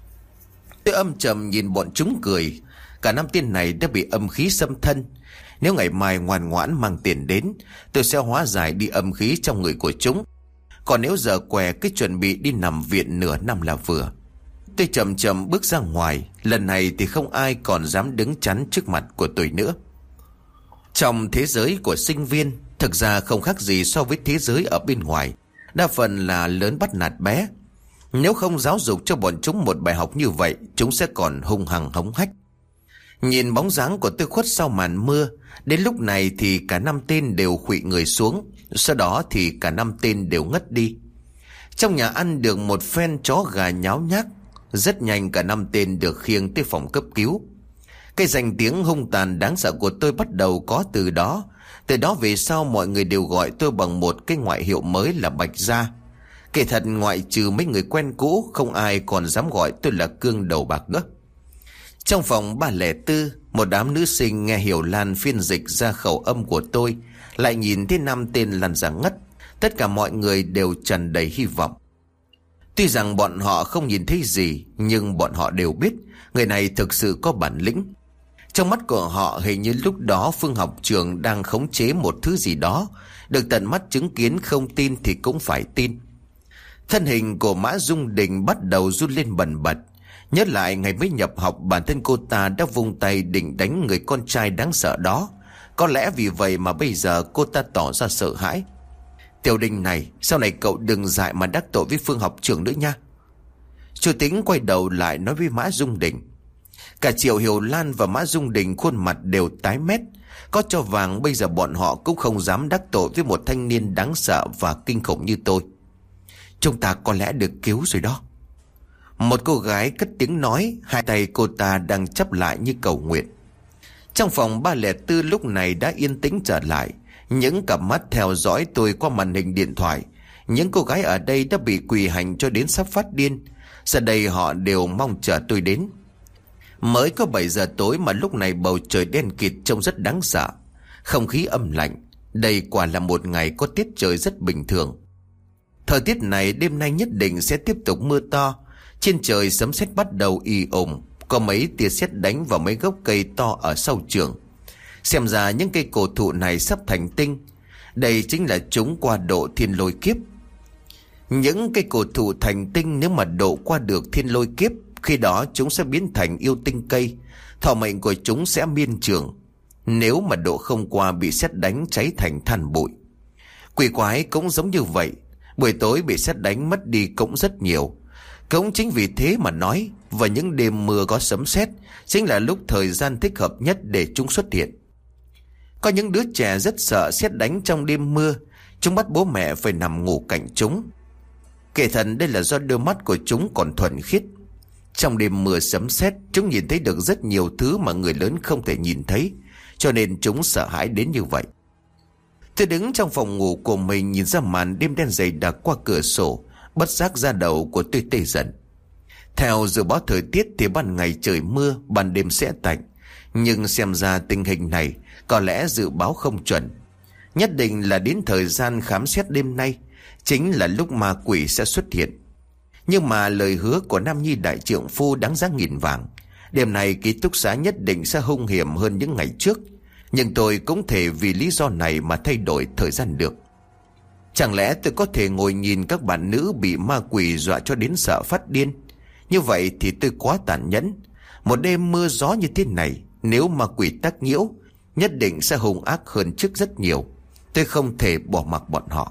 Tôi âm trầm nhìn bọn chúng cười. Cả 5 tên này đã bị âm khí xâm thân. Nếu ngày mai ngoan ngoãn mang tiền đến, tôi sẽ hóa giải đi âm khí trong người của chúng. Còn nếu giờ què cứ chuẩn bị đi nằm viện nửa năm là vừa. Tôi chậm chậm bước ra ngoài. Lần này thì không ai còn dám đứng chắn trước mặt của tôi nữa. Trong thế giới của sinh viên, thực ra không khác gì so với thế giới ở bên ngoài. Đa phần là lớn bắt nạt bé. Nếu không giáo dục cho bọn chúng một bài học như vậy, chúng sẽ còn hung hăng hống hách. Nhìn bóng dáng của tôi khuất sau màn mưa. Đến lúc này thì cả 5 tên đều khuỵu người xuống. Sau đó thì cả 5 tên đều ngất đi. Trong nhà ăn được một phen chó gà nháo nhác. Rất nhanh cả 5 tên được khiêng tới phòng cấp cứu. Cái danh tiếng hung tàn đáng sợ của tôi bắt đầu có từ đó. Từ đó về sau mọi người đều gọi tôi bằng một cái ngoại hiệu mới là Bạch Gia. Kể thật, ngoại trừ mấy người quen cũ, không ai còn dám gọi tôi là Cương Đầu Bạc nữa. Trong phòng 304, một đám nữ sinh nghe Hiểu Lan phiên dịch ra khẩu âm của tôi, lại nhìn thấy 5 tên lăn ra ngất. Tất cả mọi người đều tràn đầy hy vọng. Tuy rằng bọn họ không nhìn thấy gì, nhưng bọn họ đều biết người này thực sự có bản lĩnh. Trong mắt của họ hình như lúc đó Phương học trưởng đang khống chế một thứ gì đó. Được tận mắt chứng kiến, không tin thì cũng phải tin. Thân hình của Mã Dung Đình bắt đầu run lên bần bật. Nhớ lại ngày mới nhập học, bản thân cô ta đã vung tay định đánh người con trai đáng sợ đó. Có lẽ vì vậy mà bây giờ cô ta tỏ ra sợ hãi. Tiểu Đình này, sau này cậu đừng dại mà đắc tội với Phương học trưởng nữa nha. Chủ Tính quay đầu lại nói với Mã Dung Đình. Cả Triệu Hiểu Lan và Mã Dung Đình khuôn mặt đều tái mét. Có cho vàng bây giờ bọn họ cũng không dám đắc tội với một thanh niên đáng sợ và kinh khủng như tôi. Chúng ta có lẽ được cứu rồi đó. Một cô gái cất tiếng nói, hai tay cô ta đang chắp lại như cầu nguyện. Trong phòng 304 lúc này đã yên tĩnh trở lại. Những cặp mắt theo dõi tôi qua màn hình điện thoại. Những cô gái ở đây đã bị quỳ hành cho đến sắp phát điên. Giờ đây họ đều mong chờ tôi đến. Mới có 7 giờ tối mà lúc này bầu trời đen kịt trông rất đáng sợ. Không khí âm lạnh. Đây quả là một ngày có tiết trời rất bình thường. Thời tiết này đêm nay nhất định sẽ tiếp tục mưa to. Trên trời sấm sét bắt đầu ì ồm. Có mấy tia sét đánh vào mấy gốc cây to ở sau trường. Xem ra những cây cổ thụ này sắp thành tinh. Đây chính là chúng qua độ thiên lôi kiếp. Những cây cổ thụ thành tinh nếu mà độ qua được thiên lôi kiếp, Khi đó chúng sẽ biến thành yêu tinh cây, thọ mệnh của chúng sẽ miên trường. Nếu mà độ không qua bị sét đánh cháy thành than bụi. Quỷ quái cũng giống như vậy, buổi tối bị sét đánh mất đi cũng rất nhiều. Cũng chính vì thế mà nói, vào những đêm mưa có sấm sét chính là lúc thời gian thích hợp nhất để chúng xuất hiện. Có những đứa trẻ rất sợ sét đánh trong đêm mưa, chúng bắt bố mẹ phải nằm ngủ cạnh chúng. Kể thật đây là do đôi mắt của chúng còn thuần khiết. Trong đêm mưa sấm sét, chúng nhìn thấy được rất nhiều thứ mà người lớn không thể nhìn thấy, cho nên chúng sợ hãi đến như vậy. Tôi đứng trong phòng ngủ của mình nhìn ra màn đêm đen dày đặc qua cửa sổ, bất giác da đầu của tôi tê dần. Theo dự báo thời tiết thì ban ngày trời mưa, ban đêm sẽ tạnh. Nhưng xem ra tình hình này có lẽ dự báo không chuẩn. Nhất định là đến thời gian khám xét đêm nay chính là lúc ma quỷ sẽ xuất hiện. Nhưng mà lời hứa của Nam Nhi đại trượng phu đáng giá nghìn vàng. Đêm này ký túc xá nhất định sẽ hung hiểm hơn những ngày trước. Nhưng tôi cũng thể vì lý do này mà thay đổi thời gian được. Chẳng lẽ tôi có thể ngồi nhìn các bạn nữ bị ma quỷ dọa cho đến sợ phát điên? Như vậy thì tôi quá tàn nhẫn. Một đêm mưa gió như thế này, nếu ma quỷ tác nhiễu, nhất định sẽ hung ác hơn trước rất nhiều. Tôi không thể bỏ mặc bọn họ.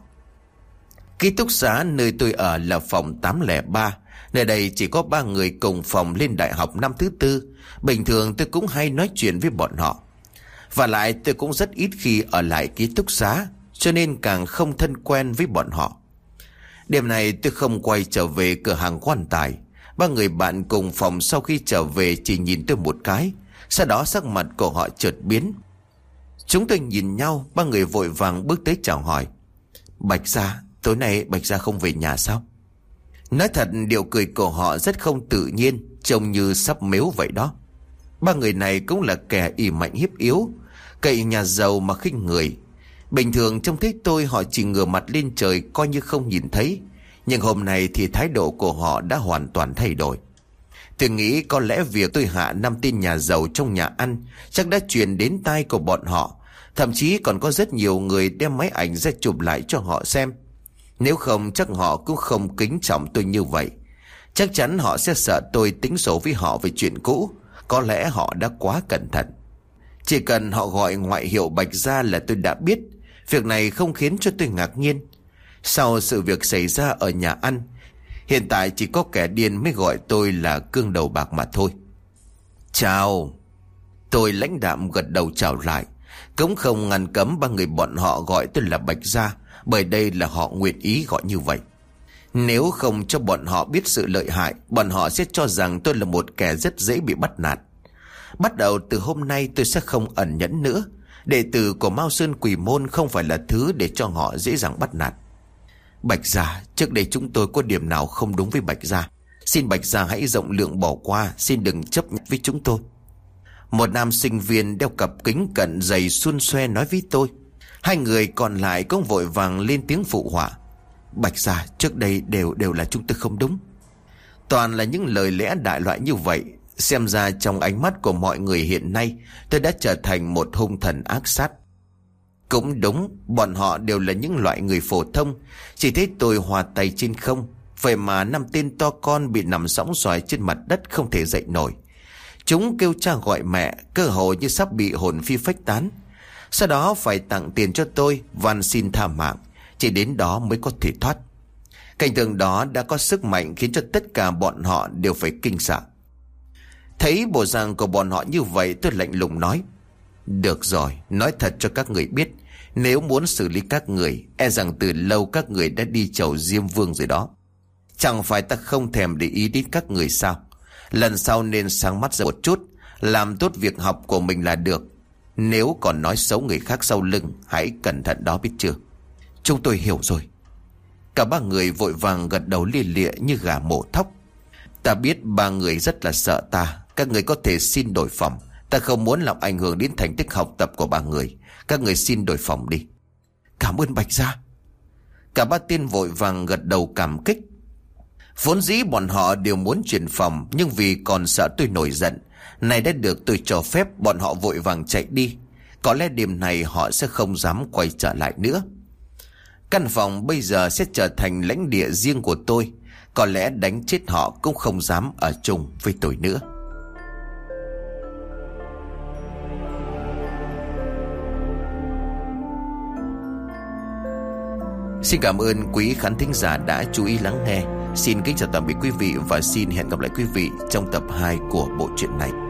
Ký túc xá nơi tôi ở là phòng 803. Nơi đây chỉ có 3 người cùng phòng lên đại học năm thứ 4. Bình thường tôi cũng hay nói chuyện với bọn họ. Và lại tôi cũng rất ít khi ở lại ký túc xá, cho nên càng không thân quen với bọn họ. Đêm này tôi không quay trở về cửa hàng quan tài. 3 người bạn cùng phòng sau khi trở về chỉ nhìn tôi một cái, sau đó sắc mặt của họ chợt biến. Chúng tôi nhìn nhau, 3 người vội vàng bước tới chào hỏi. Bạch Gia, tối nay Bạch Gia không về nhà sao? Nói thật điệu cười của họ rất không tự nhiên, trông như sắp mếu vậy đó. 3 người này cũng là kẻ ỷ mạnh hiếp yếu, cậy nhà giàu mà khinh người. Bình thường trông thấy tôi họ chỉ ngửa mặt lên trời coi như không nhìn thấy. Nhưng hôm nay thì thái độ của họ đã hoàn toàn thay đổi. Tôi nghĩ có lẽ việc tôi hạ 5 tên nhà giàu trong nhà ăn chắc đã truyền đến tai của bọn họ. Thậm chí còn có rất nhiều người đem máy ảnh ra chụp lại cho họ xem. Nếu không chắc họ cũng không kính trọng tôi như vậy. Chắc chắn họ sẽ sợ tôi tính sổ với họ về chuyện cũ. Có lẽ họ đã quá cẩn thận. Chỉ cần họ gọi ngoại hiệu Bạch Gia là tôi đã biết. Việc này không khiến cho tôi ngạc nhiên. Sau sự việc xảy ra ở nhà ăn, hiện tại chỉ có kẻ điên mới gọi tôi là cương đầu bạc mà thôi. Chào. Tôi lãnh đạm gật đầu chào lại. Cũng không ngăn cấm 3 người bọn họ gọi tôi là Bạch Gia, bởi đây là họ nguyện ý gọi như vậy. Nếu không cho bọn họ biết sự lợi hại, bọn họ sẽ cho rằng tôi là một kẻ rất dễ bị bắt nạt. Bắt đầu từ hôm nay tôi sẽ không ẩn nhẫn nữa. Đệ tử của Mao Sơn Quỷ Môn không phải là thứ để cho họ dễ dàng bắt nạt. Bạch Gia, trước đây chúng tôi có điểm nào không đúng với Bạch Gia? Xin Bạch Gia hãy rộng lượng bỏ qua, xin đừng chấp nhận với chúng tôi. Một nam sinh viên đeo cặp kính cận dày xuân xoe nói với tôi. 2 người còn lại cũng vội vàng lên tiếng phụ họa. Bạch Gia, trước đây đều là chúng tôi không đúng. Toàn là những lời lẽ đại loại như vậy. Xem ra trong ánh mắt của mọi người hiện nay, tôi đã trở thành một hung thần ác sát. Cũng đúng, bọn họ đều là những loại người phổ thông, chỉ thấy tôi hòa tay trên không. Vậy mà 5 tên to con bị nằm sõng xoài trên mặt đất không thể dậy nổi. Chúng kêu cha gọi mẹ, cơ hồ như sắp bị hồn phi phách tán. Sau đó phải tặng tiền cho tôi, van xin tha mạng, chỉ đến đó mới có thể thoát. Cảnh tượng đó đã có sức mạnh khiến cho tất cả bọn họ đều phải kinh sợ. Thấy bộ dạng của bọn họ như vậy, tôi lạnh lùng nói. Được rồi, nói thật cho các người biết, nếu muốn xử lý các người, e rằng từ lâu các người đã đi chầu Diêm Vương rồi đó. Chẳng phải ta không thèm để ý đến các người sao? Lần sau nên sáng mắt ra một chút, làm tốt việc học của mình là được. Nếu còn nói xấu người khác sau lưng, hãy cẩn thận đó biết chưa? Chúng tôi hiểu rồi. Cả 3 người vội vàng gật đầu lia lịa như gà mổ thóc. Ta biết 3 người rất là sợ ta. Các người có thể xin đổi phòng. Ta không muốn làm ảnh hưởng đến thành tích học tập của 3 người. Các người xin đổi phòng đi. Cảm ơn Bạch Gia. Cả 3 tên vội vàng gật đầu cảm kích. Vốn dĩ bọn họ đều muốn chuyển phòng, nhưng vì còn sợ tôi nổi giận, này đã được tôi cho phép, bọn họ vội vàng chạy đi. Có lẽ đêm này họ sẽ không dám quay trở lại nữa. Căn phòng bây giờ sẽ trở thành lãnh địa riêng của tôi. Có lẽ đánh chết họ cũng không dám ở chung với tôi nữa. Xin cảm ơn quý khán thính giả đã chú ý lắng nghe. Xin kính chào tạm biệt quý vị và xin hẹn gặp lại quý vị trong tập 2 của bộ truyện này.